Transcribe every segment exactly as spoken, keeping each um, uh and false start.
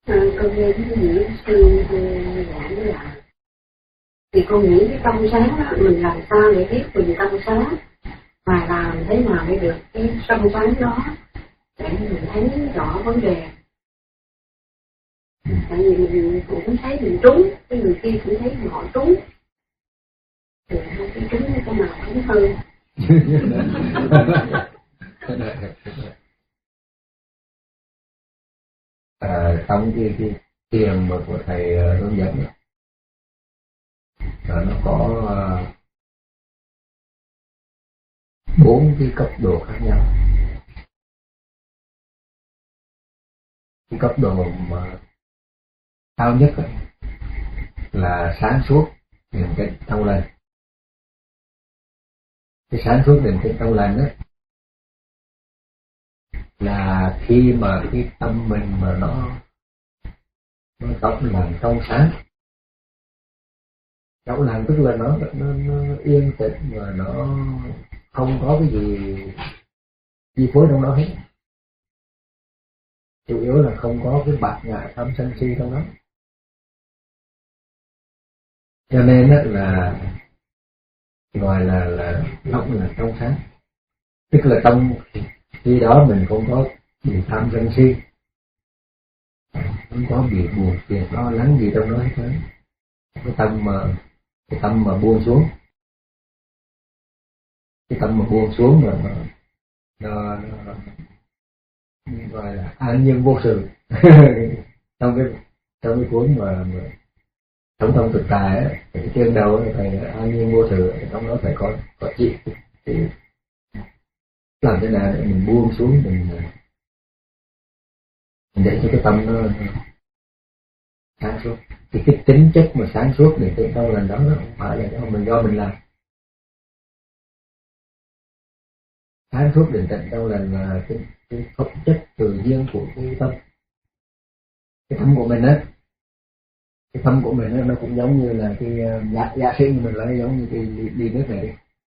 À, con nghe cái gì sư giảng là thì con nghĩ cái trong sáng đó mình làm sao để biết mình trong sáng và làm thế nào để được cái trong sáng đó để mình thấy rõ vấn đề. Tại vì mình cũng thấy mình trúng, cái người kia cũng thấy họ trúng, thì hai cái trúng cái nào trúng hơn. À, trong cái cái thiền mà của thầy hướng dẫn là nó có bốn cái cấp độ khác nhau. Cái cấp độ mà cao nhất là sáng suốt định tĩnh trong lành. Cái sáng suốt định tĩnh trong lành đó là khi mà cái tâm mình mà nó nó trong lành trong sáng. Trong lành tức là nó, nó nó yên tĩnh và nó không có cái gì chi phối trong đó hết. Chủ yếu là không có cái bạt ngã tham sân si trong đó. Cho nên đó là gọi là là nó là trong sáng. Tức là trong khi đó mình không có bị tham sân si, không có bị buồn phiền lo lắng gì trong đó hết trơn. Cái tâm mà cái tâm mà buông xuống, cái tâm mà buông xuống mà nó, nó, nó gọi là an nhiên vô sự. trong cái trong cái cuốn mà, mà sống trong thực tại á, cái chương đầu thầy an nhiên vô sự, trong đó thầy có có chỉ thì làm thế nào để mình buông xuống, mình, mình để cho cái tâm nó, nó sáng suốt. Thì cái tính chất mà sáng suốt để tự đâu lần đó nó không phải là do mình do mình làm. Sáng suốt định tĩnh đâu lần là cái, cái phẩm chất tự nhiên của cái tâm, cái tâm của mình á. Cái tâm của mình á, nó cũng giống như là cái giả, giả sử như mình lấy giống như cái ly, ly nước này đi.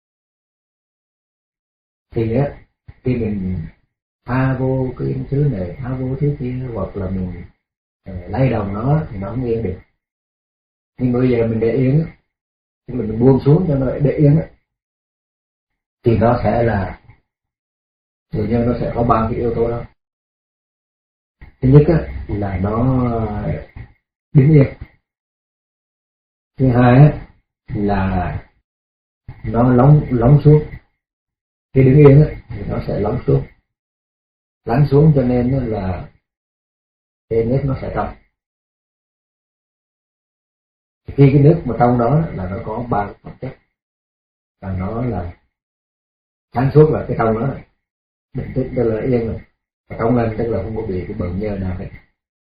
Thì á khi mình pha vô cái thứ này, pha vô thứ kia, hoặc là mình uh, lay đồng nó thì nó không yên được. Nhưng bây giờ mình để yên á, tức là mình buông xuống cho nó để yên á, thì nó sẽ là tự nhiên nó sẽ có ba cái yếu tố đó. Thứ nhất á, là nó đứng yên. Thứ hai á, là nó lắng lắng xuống. Khi đứng yên á, thì nó sẽ lắng xuống, lắng xuống cho nên là cái nước nó sẽ trong. Khi cái nước mà trong đó là nó có ba phẩm chất, và nó là sáng suốt là cái trong đó, bình tĩnh tức là yên rồi, và trong lành tức là không có bị cái bận nhơ nào hết.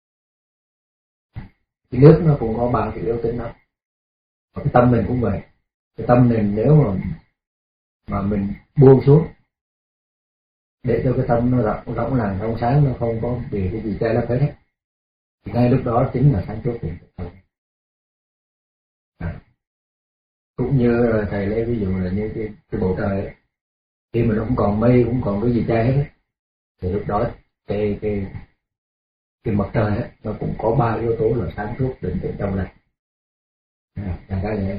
Cái nước nó cũng có ba cái yếu tính đó. Và cái tâm mình cũng vậy. Cái tâm mình nếu mà mà mình buông xuống để cho cái tâm nó rộng rộng làng trong sáng, nó không có bị cái gì che lấp hết, thì ngay lúc đó chính là sáng suốt định tĩnh. À. Cũng như thầy lấy ví dụ là như cái, cái bầu trời ấy. Khi mà nó không còn mây, cũng còn cái gì che hết, thì lúc đó cái cái cái mặt trời ấy, nó cũng có ba yếu tố là sáng suốt định tĩnh trong lành. À, đại khái vậy.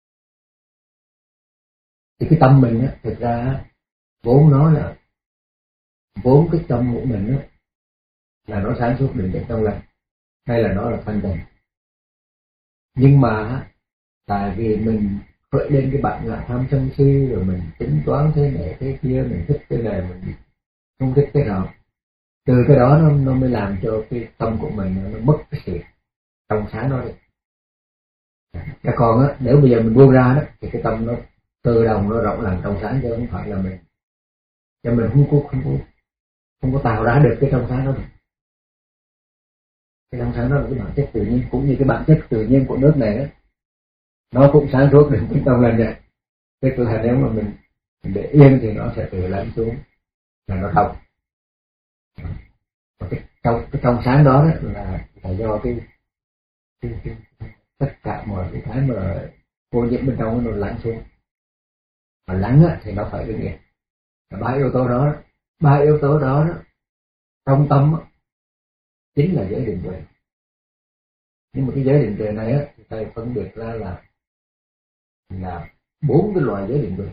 Thì cái tâm mình á, thực ra vốn nó là vốn cái tâm của mình á, là nó sáng suốt định tĩnh trong lành, hay là nó là thanh tịnh. Nhưng mà tại vì mình khởi lên cái bản ngã tham sân si, rồi mình tính toán thế này thế kia, mình thích cái này, mình không thích cái nào, từ cái đó nó, nó mới làm cho cái tâm của mình nó mất cái sự trong sáng đó đi. Cái còn á, nếu bây giờ mình buông ra đó, thì cái tâm nó tự động nó rộng lặng trong sáng, chứ không phải là mình cho mình không có không có không có tạo ra được cái trong sáng đó được. Cái trong sáng đó là cái bản chất tự nhiên, cũng như cái bản chất tự nhiên của nước này đó, nó cũng sáng suốt đến cái trong lành này. Tức là nếu mà mình, mình để yên thì nó sẽ tự lắng xuống, là nó thông. Và cái trong cái trong sáng đó, đó là là do cái, cái, cái tất cả mọi cái thái mà vô nhiễm bên trong nó lắng xuống. Mà lắng á, thì nó phải đứng yên. Ba yếu tố đó, ba yếu tố đó, đó trong tâm á, chính là giới định tuệ. Nhưng mà cái giới định tuệ này á, thì thầy phân biệt ra là là bốn cái loại giới định tuệ.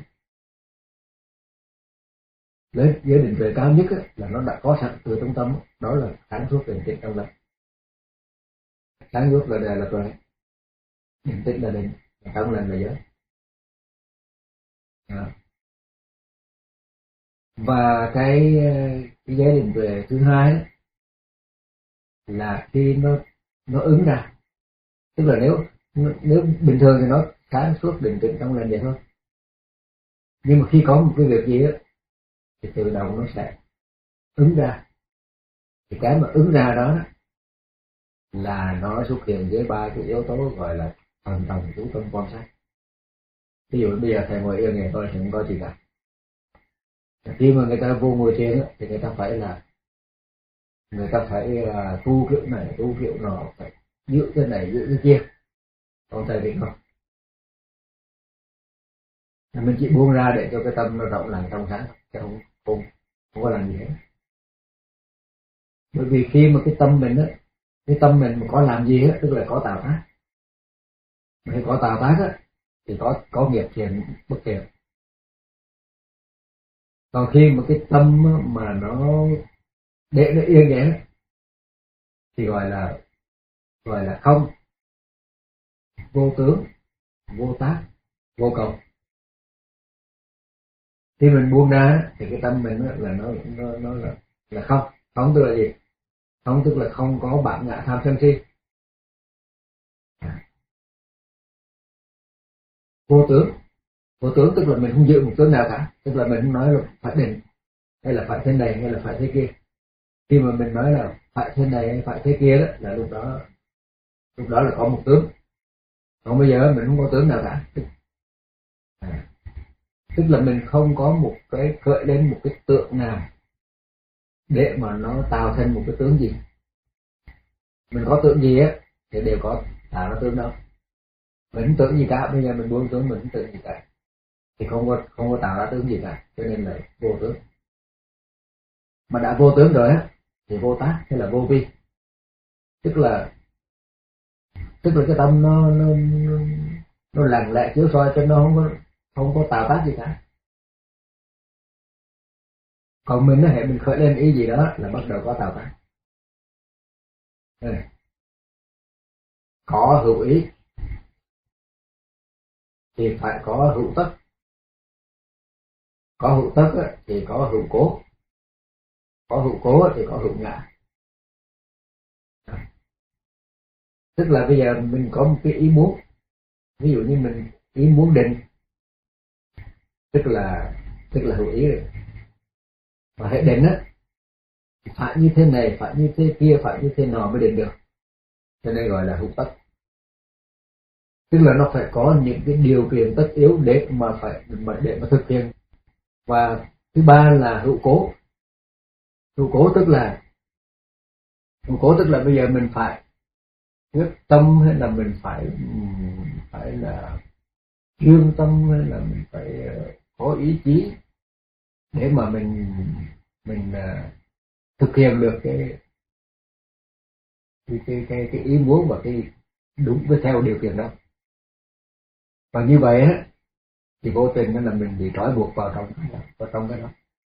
Giới, giới định tuệ cao nhất á, là nó đã có sẵn từ trong tâm, đó là sáng suốt định tĩnh trong lành. Sáng suốt là đề là tuệ, định tĩnh là định, trong lành là giới. À. Và cái, cái giới định tuệ thứ hai á, là khi nó nó ứng ra, tức là nếu nếu bình thường thì nó sáng suốt định tĩnh trong lành vậy thôi, nhưng mà khi có một cái việc gì á thì tự động nó sẽ ứng ra. Thì cái mà ứng ra đó là nó xuất hiện với ba cái yếu tố gọi là thần đồng chú tâm quan sát. Ví dụ bây giờ thầy ngồi yên này tôi thì không có gì cả. Khi mà người ta vô ngồi thiền thì người ta phải là người ta phải uh, tu kiểu này tu kiểu nọ, phải giữ cái này giữ cái kia. Còn thầy thì không, mình chỉ buông ra để cho cái tâm nó rộng lặng trong sáng, chứ không không không có làm gì hết. Bởi vì khi mà cái tâm mình á, cái tâm mình mà có làm gì hết, tức là có tạo tác. Mà có tạo tác á thì có có nghiệp thiện bất thiện. Còn khi mà cái tâm mà nó để nó yên vậy thì gọi là gọi là không, vô tướng, vô tác, vô cầu. Khi mình buông ra thì cái tâm mình là nó nó nó là là không. Không tức là gì? Không tức là không có bản ngã tham sân si. Vô tướng, vô tướng tức là mình không giữ một tướng nào cả, tức là mình không nói là phải định hay là phải thế này hay là phải thế kia. Khi mà mình nói là phải thế này hay phải thế kia đó là lúc đó lúc đó là có một tướng. Còn bây giờ mình không có tướng nào cả. À, tức là mình không có một cái gợi lên một cái tượng nào để mà nó tạo thành một cái tướng gì. Mình có tượng gì á thì đều có tạo ra tướng đâu. Mình không tưởng gì cả, bây giờ mình buông tướng mình không tưởng gì cả thì không có không có tạo ra tướng gì cả, cho nên là vô tướng. Mà đã vô tướng rồi á thì vô tác hay là vô vi, tức là tức là cái tâm nó nó nó, nó lặng lẽ chiếu soi cho nó không có không có tạo tác gì cả. Còn mình nó hệ mình khởi lên ý gì đó là bắt đầu có tạo tác. Đây. Có hữu ý thì phải có hữu tất. Có hữu tất thì có hữu cố. Có hữu cố thì có hữu ngã. Tức là bây giờ mình có một cái ý muốn, ví dụ như mình ý muốn định, tức là tức là hữu ý rồi. Và hệ định á phải như thế này, phải như thế kia, phải như thế nọ mới định được, cho nên gọi là hữu tất. Tức là nó phải có những cái điều kiện tất yếu để mà phải để mà thực hiện. Và thứ ba là hữu cố. Hữu cố tức là hữu cố tức là bây giờ mình phải quyết tâm hay là mình phải phải là chuyên tâm hay là mình phải có ý chí để mà mình mình thực hiện được cái cái cái cái, cái ý muốn và cái đúng với theo điều kiện đó. Và như vậy á thì vô tình là mình bị trói buộc vào trong vào trong cái đó.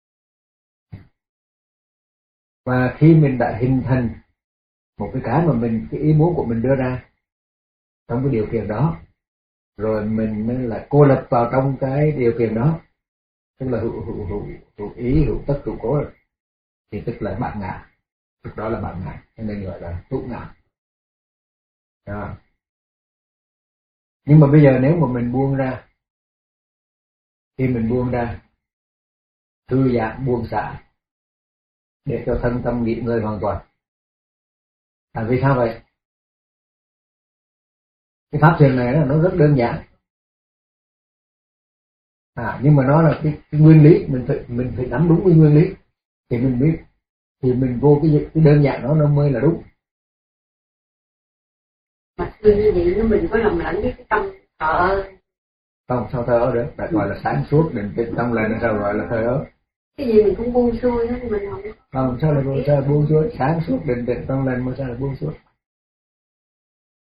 Và khi mình đã hình thành một cái cái mà mình cái ý muốn của mình đưa ra trong cái điều kiện đó, rồi mình mới là cô lập vào trong cái điều kiện đó, tức là hữu hữu hữu hữu ý hữu tất hữu cố, thì tức là bản ngã. Tức đó là bản ngã, cho nên gọi là hữu ngã. Đó. Nhưng mà bây giờ nếu mà mình buông ra, khi mình buông ra, thư giãn buông xả để cho thân tâm nghỉ ngơi hoàn toàn. Tại vì sao vậy? Cái pháp thiền này nó rất đơn giản. À, nhưng mà nó là cái, cái nguyên lý, mình phải mình phải nắm đúng cái nguyên lý thì mình biết, thì mình vô cái cái đơn giản đó nó mới là đúng. Mà như vậy nó mình có lầm lẫn với cái tâm thờ. Không, sao thờ ơ được? Đã gọi là sáng suốt định tĩnh trong lành, sao gọi là thờ ơ? Cái gì mình cũng buông xuôi đó, mình không. Không, sao là buông, sao là buông xuôi? Sáng suốt định tĩnh trong lành mà sao là buông xuôi?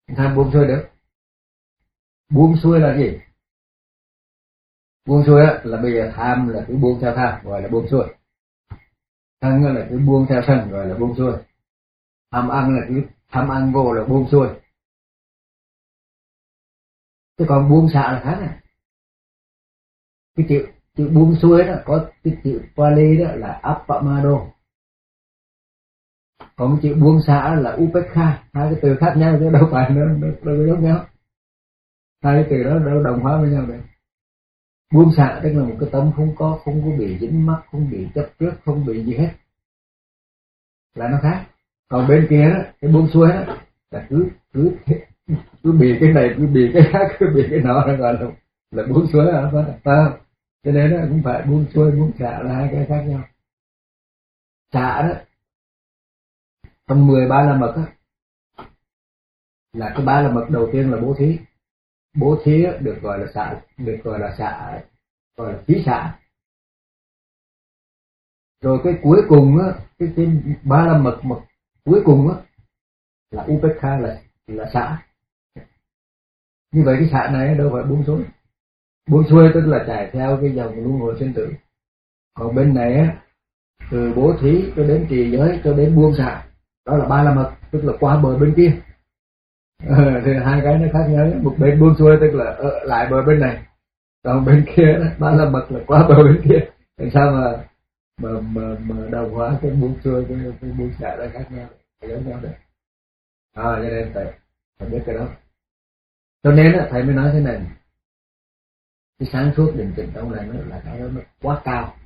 tham buông xuôi được. Buông xuôi là gì? Buông xuôi là bây giờ tham là cứ buông theo tham, gọi là buông xuôi. Sân là cứ buông theo sân, gọi là buông xuôi. Tham ăn là cứ tham ăn vô là buông xuôi. Chứ còn buông xả là khác này. Cái chữ, chữ buông xuôi đó có cái chữ Pali đó là Appamado. Còn cái chữ buông xả là Upekha. Hai cái từ khác nhau chứ đâu phải nó đâu có giống nhau. Hai cái từ đó đâu đồng hóa với nhau được. Buông xả tức là một cái tâm không có không có bị dính mắc, không bị chấp trước, không bị gì hết, là nó khác. Còn bên kia đó, cái buông xuôi đó là cứ cứ cứ bị cái này, cứ bị cái khác, cứ bị cái nọ, nó gọi là là buông xuôi hả? Phải không? Cho nên nó cũng phải buông xuôi, buông xả là hai cái khác nhau. Xả đó trong mười ba la mật đó, là cái ba la mật đầu tiên là bố thí. Bố thí được gọi là xả, được gọi là xả, gọi là phí xả. Rồi cái cuối cùng á, cái, cái ba la mật mật cuối cùng á là Upekha, là là xả. Như vậy cái xả này đâu phải buông xuôi. Buông xuôi tức là chạy theo cái dòng luân hồi sinh tử. Còn bên này á, từ bố thí cho đến trì giới cho đến buông xả, đó là ba la mật, tức là qua bờ bên kia. Ờ, thì hai cái nó khác nhau. Một bên buông xuôi tức là ở lại bờ bên này, còn bên kia ba la mật là qua bờ bên kia. Làm sao mà mà mà, mà đồng hóa cái buông xuôi cái, cái buông xả nó khác nhau, giống nhau được. À, cho nên phải phải biết cái đó. Cho nên á, thầy mới nói thế này, cái sáng suốt định tĩnh trong này nó là cái đó nó quá cao.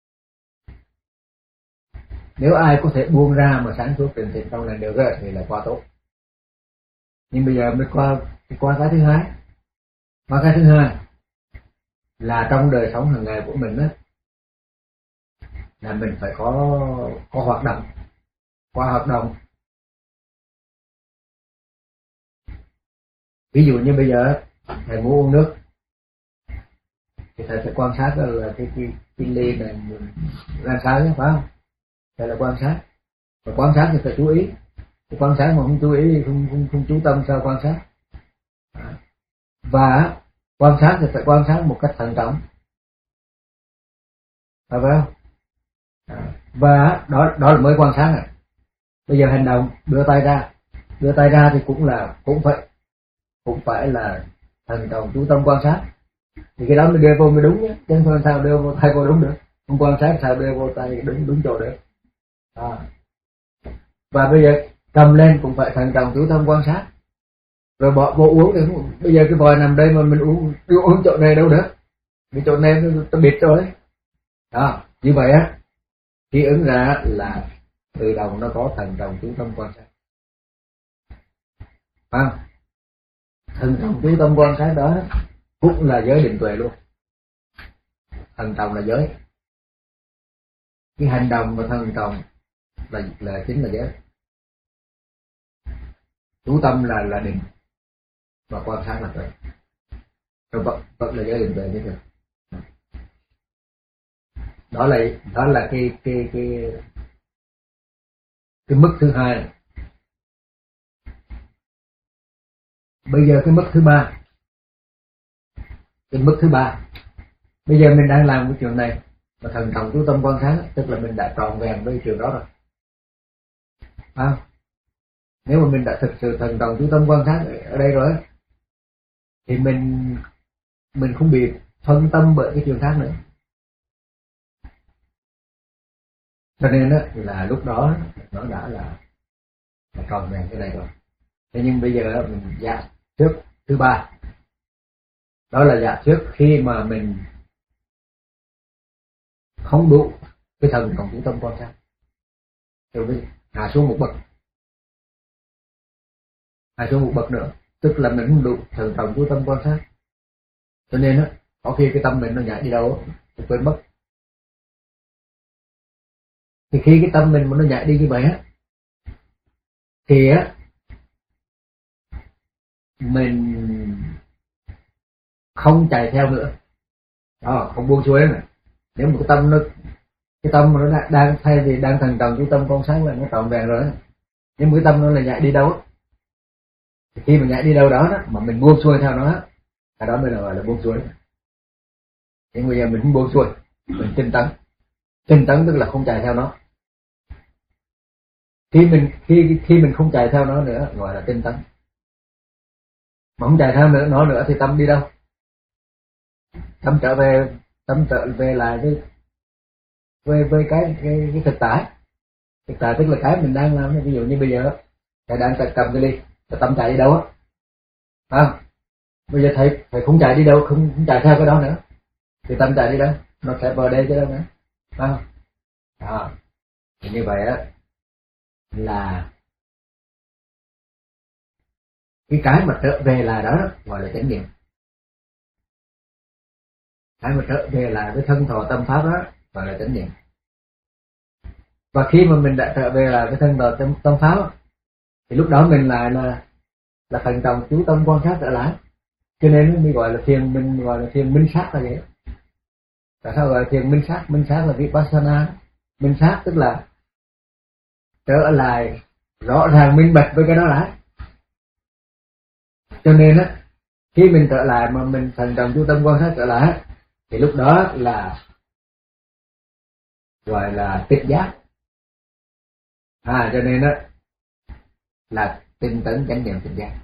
Nếu ai có thể buông ra mà sáng suốt định tĩnh trong này được á, thì là quá tốt. Nhưng bây giờ mới qua qua cái thứ hai. Qua cái thứ hai là trong đời sống hàng ngày của mình á, là mình phải có có hoạt động. Qua hoạt động, ví dụ như bây giờ thầy muốn uống nước thì thầy sẽ quan sát là cái cái, cái ly này làm sao nhé, phải không? Thầy là quan sát, và quan sát thì phải chú ý. Thì quan sát mà không chú ý, không không, không chú tâm sao quan sát. Và quan sát thì phải quan sát một cách thận trọng, phải không? Và đó đó là mới quan sát này. Bây giờ hành động, đưa tay ra, đưa tay ra thì cũng là cũng phải cũng phải là thận trọng chú tâm quan sát. Thì cái đó mới đưa vô mới đúng nhé, chứ không sao đưa vô tay vô đúng được. Không quan sát sao đưa vô tay đúng đúng chỗ được. À. Và bây giờ cầm lên cũng phải thận trọng chú tâm quan sát. Rồi bỏ vô uống thì không, bây giờ cái vòi nằm đây mà mình uống uống chỗ này đâu được, cái chỗ này nó bịt rồi. Đó, như vậy á, khi ứng ra là tự động nó có thận trọng chú tâm quan sát. À, thận trọng chú tâm quan sát đó cũng là giới định tuệ luôn. Thận trọng là giới, cái hành động và thận trọng là là chính là giới. Chú tâm là là định, và quan sát là tuệ. Rồi vẫn vẫn là giới định tuệ như thế. Đó là đó là cái cái cái cái mức thứ hai này. Bây giờ cái mức thứ ba, cái mức thứ ba, bây giờ mình đang làm cái chuyện này mà thần trọng chú tâm quan sát, tức là mình đã trọn vẹn với chuyện đó rồi. À, nếu mà mình đã thực sự thần trọng chú tâm quan sát ở đây rồi thì mình mình không bị phân tâm bởi cái chuyện khác nữa. Cho nên đó, là lúc đó nó đã là, là tròn vẹn cái này rồi. Thế nhưng bây giờ mình dạ trước thứ ba, đó là dạ trước khi mà mình không đủ cái thần trọng chú tâm quan sát, rồi mình hạ xuống một bậc, hạ xuống một bậc nữa, tức là mình không đủ thần trọng chú tâm quan sát. Cho nên đó, có khi cái tâm mình nó nhảy đi đâu thì quên mất. Thì khi cái tâm mình mà nó nhảy đi như vậy á, thì á mình không chạy theo nữa, đó, không buông xuôi nữa. Nếu một cái tâm nó cái tâm mà nó đang, đang thay vì đang thần trọng chú tâm quan sát là nó trọn vẹn rồi, nhưng mà cái tâm nó là nhảy đi đâu Thì khi mình nhảy đi đâu đó, đó mà mình buông xuôi theo nó, cái đó mới là gọi là buông xuôi. Nhưng bây giờ mình không buông xuôi, mình tinh tấn. Tinh tấn tức là không chạy theo nó. Khi mình khi khi mình không chạy theo nó nữa gọi là tinh tấn. Mà không chạy theo nữa nó nữa thì tâm đi đâu? Tâm trở về, tâm trở về lại với với với cái cái, cái thực tại. Thực tại tức là cái mình đang làm. Ví dụ như bây giờ thầy đang cầm cái ly, tâm chạy đi đâu á? À, bây giờ thầy thầy không chạy đi đâu, không, không chạy theo cái đó nữa, thì tâm chạy đi đâu? Nó sẽ vào đây chứ đâu nữa. À, à, như vậy á là cái cái mà trở về là đó, đó gọi là chánh niệm. Cái mà trở về lại với thân thọ tâm pháp đó gọi là chánh niệm. Và khi mà mình đã trở về lại với thân thọ tâm, tâm pháp đó, thì lúc đó mình lại là là thận trọng chú tâm quan sát trở lại. Cho nên mình gọi là thiền, mình gọi là thiền minh sát là vậy. Tại sao gọi là thiền minh sát? Minh sát là vipassana. Minh sát tức là trở lại rõ ràng minh bạch với cái đó lại. Cho nên á, khi mình trở lại mà mình thận trọng chú tâm quan sát trở lại, thì lúc đó là gọi là tịch giác. À, cho nên á là tinh tấn chánh niệm tịch giác.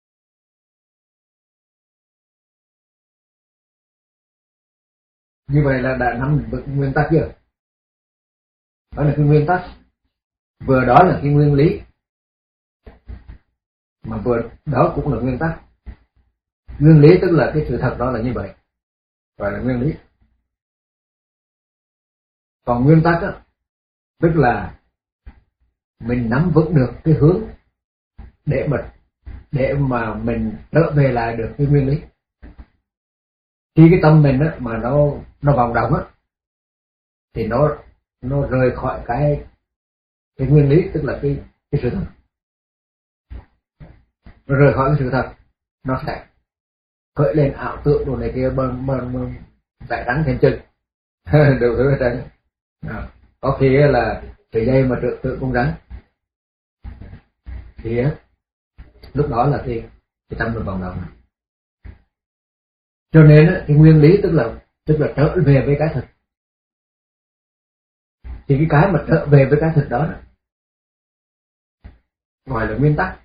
Như vậy là đã nắm được nguyên tắc chưa? Đó là cái nguyên tắc, vừa đó là cái nguyên lý, mà vừa đó cũng là nguyên tắc. Nguyên lý tức là cái sự thật đó là như vậy, gọi là nguyên lý. Còn nguyên tắc đó, tức là mình nắm vững được cái hướng để mà để mà mình trở về lại được cái nguyên lý. Khi cái tâm mình á mà nó nó vòng động á, thì nó nó rời khỏi cái cái nguyên lý, tức là cái cái sự thật. Nó rời khỏi cái sự thật, nó sẽ khởi lên ảo tưởng đồ này kia, bằng bằng bằng vẽ rắn thêm chân đều thứ hết trơn. À, có khi là sợi dây mà tự tự con rắn, thì á lúc đó là cái cái tâm mình vòng động. Cho nên á, cái nguyên lý tức là tức là trở về với cái thực. Thì cái cái mà trở về với cái thực đó, đó gọi là nguyên tắc,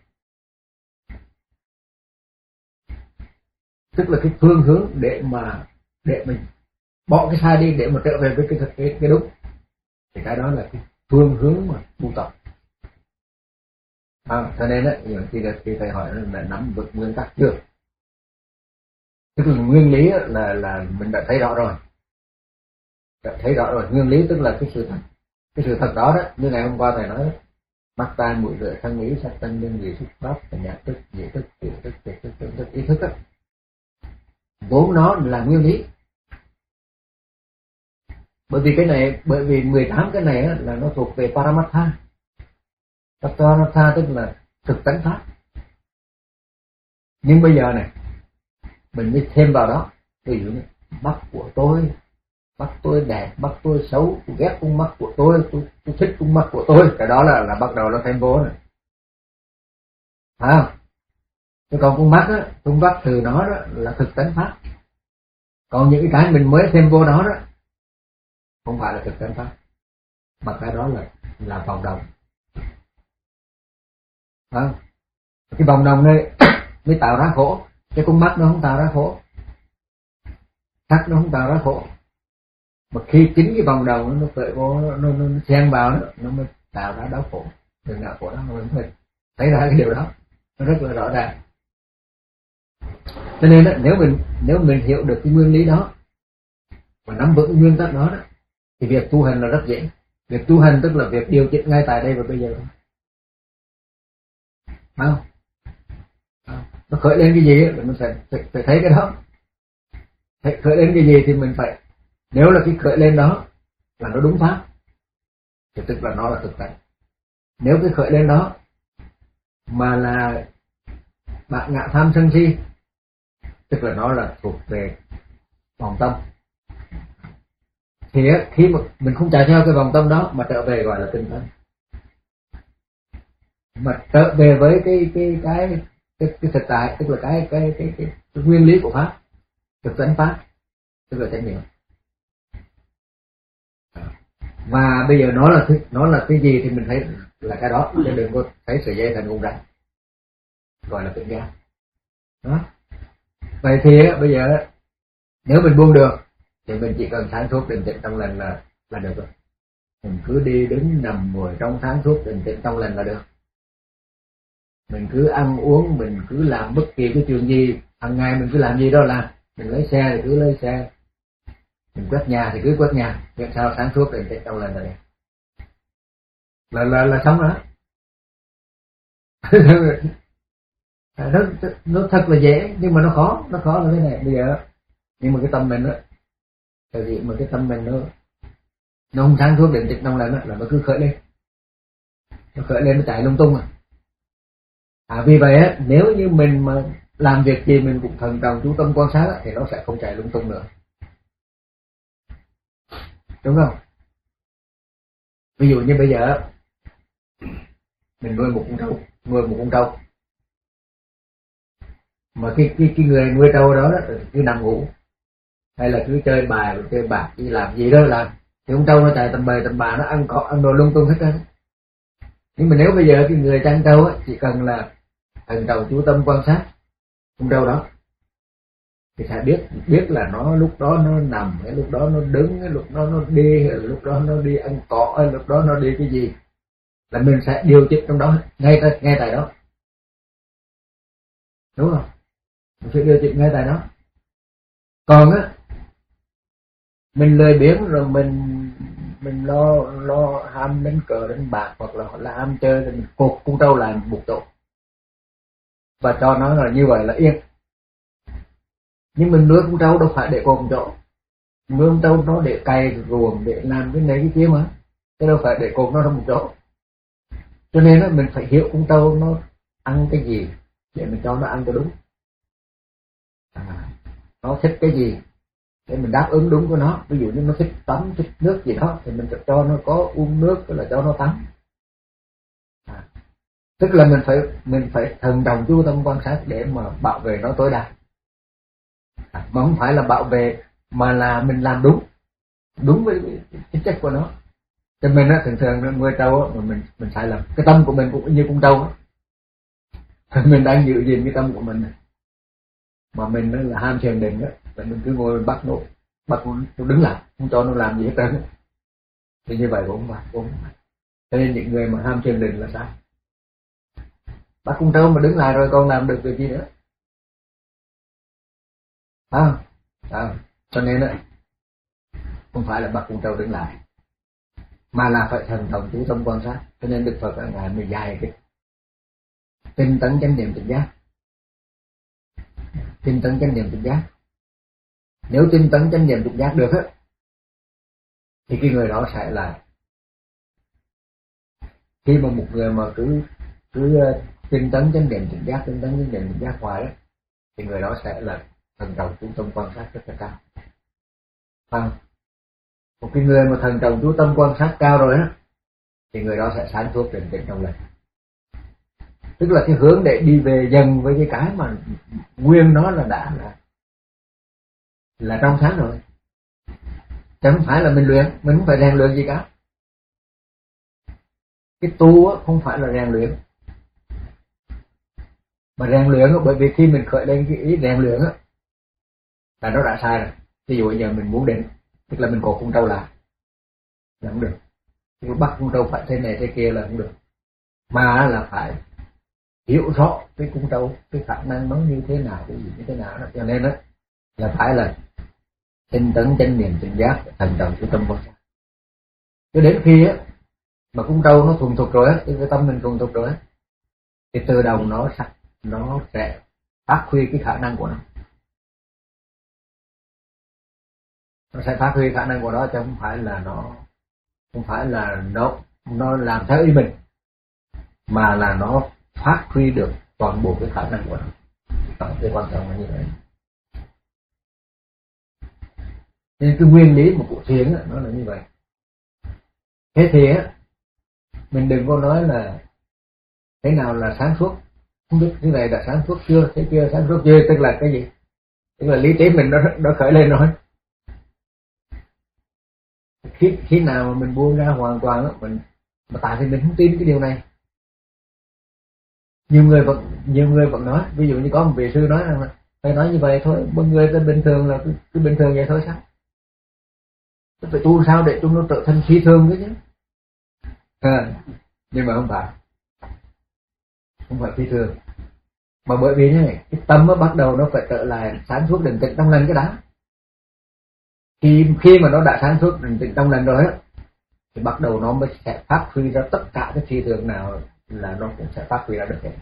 tức là cái phương hướng để mà để mình bỏ cái sai đi để mà trở về với cái thực, cái, cái đúng. Thì cái đó là cái phương hướng mà tu tập. À, cho nên á, nhiều khi là khi thầy hỏi là nắm vững nguyên tắc chưa? Tức là nguyên lý là là mình đã thấy rõ rồi, đã thấy rõ rồi. Nguyên lý tức là cái sự thật, cái sự thật đó đó. Như ngày hôm qua thầy nói, mắt tai mũi lưỡi thân ý sắc thân nhân vị xúc pháp và nhạc thức nhị thức tiểu thức tiệt thức tưởng thức ý thức á, vốn nó là nguyên lý. Bởi vì cái này, bởi vì mười tám cái này á, là nó thuộc về Paramatha. Paramatha tức là thực tánh pháp. Nhưng bây giờ này mình mới thêm vào đó, ví dụ như mắt của tôi, mắt tôi đẹp, mắt tôi xấu, tôi ghét con mắt của tôi, tôi, tôi thích con mắt của tôi. Cái đó là là bắt đầu nó thêm vô này, phải không? Chứ còn con mắt á, con mắt từ nó đó là thực tánh pháp. Còn những cái mình mới thêm vô đó đó không phải là thực tánh pháp, mà cái đó là là vòng đồng. Phải không? Cái vòng đồng này mới tạo ra khổ. Cái con mắt nó không tạo ra khổ, sắc nó không tạo ra khổ, mà khi chính cái vòng đầu nó cởi vô, nó nó, nó xen vào đó, nó mới tạo ra đau khổ. Đừng đạo khổ đó mình phải thấy ra cái điều đó, nó rất là rõ ràng. Cho nên đó, nếu mình nếu mình hiểu được cái nguyên lý đó và nắm vững nguyên tắc đó, đó thì việc tu hành là rất dễ. Việc tu hành tức là việc điều chỉnh ngay tại đây và bây giờ, phải không? Nó khởi lên cái gì mình phải, phải phải thấy cái đó. Phải khởi lên cái gì thì mình phải, nếu là cái khởi lên đó là nó đúng pháp thì tức là nó là thực tại. Nếu cái khởi lên đó mà là bạn ngạ tham sân si, tức là nó là thuộc về vòng tâm. Thì khi mà mình không chạy theo cái vòng tâm đó mà trở về gọi là tinh tấn. Mà trở về với cái cái cái cái, cái thực tại, tức là cái cái cái, cái, cái nguyên lý của pháp, thực tánh pháp, tức là chánh niệm. Và bây giờ nó là nó là cái gì thì mình thấy là cái đó, chứ đừng có thấy sợi dây thành con rắn, gọi là tự giác. Đó. Vậy thì bây giờ nếu mình buông được thì mình chỉ cần sáng suốt định tĩnh trong lành là là được rồi. Mình cứ đi đứng nằm ngồi trong sáng suốt định tĩnh trong lành là được. Mình cứ ăn uống, mình cứ làm bất kỳ cái chuyện gì, hàng ngày mình cứ làm gì đó làm. Mình lấy xe thì cứ lấy xe, mình quét nhà thì cứ quét nhà, làm sao sáng suốt định tĩnh trong lành là được. Là là là xong đó. nó, nó thật là dễ nhưng mà nó khó, nó khó là thế này. Bây giờ nhưng mà cái tâm mình đó, tại vì mà cái tâm mình nó nó không sáng suốt định tĩnh trong lành là nó cứ khởi lên, nó khởi lên nó chạy lung tung à. À, vì vậy á, nếu như mình mà làm việc gì mình cũng thần trọng chú tâm quan sát á, thì nó sẽ không chạy lung tung nữa, đúng không? Ví dụ như bây giờ mình nuôi một con trâu, nuôi một con trâu, mà cái cái cái người nuôi trâu đó, đó cứ nằm ngủ hay là cứ chơi bài chơi bạc đi làm gì đó làm, thì con trâu nó chạy tầm bề tầm bạ, nó ăn cỏ ăn đồ lung tung hết trơn. Nhưng mà nếu bây giờ cái người chăn trâu á, chỉ cần là thần trọng chú tâm quan sát con trâu đó thì sẽ biết biết là nó lúc đó nó nằm, cái lúc đó nó đứng, cái lúc đó nó đi, lúc đó nó đi ăn cỏ, lúc đó nó đi cái gì, là mình sẽ điều chỉnh trong đó ngay tại ngay tại đó, đúng không? Mình sẽ điều chỉnh ngay tại đó. Còn á, mình lười biếng rồi mình mình lo lo ham đánh cờ đánh bạc hoặc là là ham chơi, thì mình cột con trâu lại một chỗ và cho nó là như vậy là yên. Nhưng mình nuôi con trâu đâu phải để cột một chỗ, nuôi con trâu nó để cày ruộng, để làm cái này cái kia mà, chứ đâu phải để cột nó trong một chỗ. Cho nên đó, mình phải hiểu con trâu nó ăn cái gì để mình cho nó ăn cho đúng, à, nó thích cái gì để mình đáp ứng đúng của nó. Ví dụ như nó thích tắm, thích nước gì đó thì mình cho nó có uống nước, là cho nó tắm. À, tức là mình phải mình phải thần trọng chú tâm quan sát để mà bảo vệ nó tối đa. À, mà không phải là bảo vệ mà là mình làm đúng đúng với tính chất của nó. Cho mình á, thường thường nuôi trâu á, mà mình mình sai lầm, cái tâm của mình cũng như con trâu á. Mình đang giữ gìn cái tâm của mình này, mà mình là ham thiền định á, là mình cứ ngồi bắt nó bắt nó đứng lại, không cho nó làm gì hết trơn. Thì như vậy cũng không phải, cũng không phải. Cho nên những người mà ham thiền định là sao? Bắt con trâu mà đứng lại rồi còn làm được việc gì nữa? À, à, cho nên á, không phải là bắt con trâu đứng lại, mà là phải thần trọng chú tâm quan sát. Cho nên Đức Phật ở ngài mới dạy cái tinh tấn chánh niệm tỉnh giác. Tinh tấn chánh niệm tỉnh giác, nếu tinh tấn chánh niệm tỉnh giác được á, thì cái người đó sẽ là, khi mà một người mà cứ cứ tinh tấn chánh niệm tỉnh giác, tinh tấn chánh niệm tỉnh giác hoài á, thì người đó sẽ là thần trọng chú tâm quan sát rất là cao. À, một cái người mà thần trọng chú tâm quan sát cao rồi á, thì người đó sẽ sáng suốt định tĩnh trong lành. Tức là cái hướng để đi về dần với cái cái mà nguyên nó là đã là là trong sáng rồi. Chứ không phải là mình luyện, mình không phải rèn luyện gì cả. Cái tu á, không phải là rèn luyện, mà rèn luyện á, bởi vì khi mình khởi lên cái ý rèn luyện á, là nó đã sai rồi. Ví dụ giờ mình muốn định, tức là mình cột con trâu lại là không được, nhưng bắt con trâu phải thế này thế kia là không được, mà là phải hiểu rõ cái con trâu, cái khả năng nó như thế nào, cái gì như thế nào đó. Cho nên đó là phải là tinh tấn chánh niệm tỉnh giác, thần trọng chú tâm quan sát. Cho đến khi á mà con trâu nó thuần thục rồi á, cái tâm mình thuần thục rồi á, thì tự động nó sạch, nó sẽ phát huy cái khả năng của nó, nó sẽ phát huy khả năng của nó, chứ không phải là nó không phải là nó nó làm theo ý mình, mà là nó phát huy được toàn bộ cái khả năng của nó. Đó, cái quan trọng là như vậy. Nên cái nguyên lý một cuộc thiền nó là như vậy. Thế thì á, mình đừng có nói là thế nào là sáng suốt, không biết cái này đã sáng suốt chưa, thế kia sáng suốt chưa, tức là cái gì? Tức là lý trí mình nó nó khởi lên rồi. Khi khi nào mà mình buông ra hoàn toàn đó, mình mà tại vì mình không tin cái điều này. Nhiều người vẫn nhiều người vẫn nói, ví dụ như có một vị sư nói rằng là thầy nói như vậy thôi, mọi người ta bình thường là cứ, cứ bình thường vậy thôi sao? Phải tu sao để chúng nó trở thành phi thường cái chứ? À, nhưng mà không phải, không phải phi thường, mà bởi vì như này, cái tâm nó bắt đầu nó phải trở lại sáng suốt định tĩnh trong lành cái đó. Khi khi mà nó đã sáng suốt định tĩnh trong lành rồi á, thì bắt đầu nó mới sẽ phát huy ra tất cả cái phi thường nào là nó cũng sẽ phát huy ra được hết.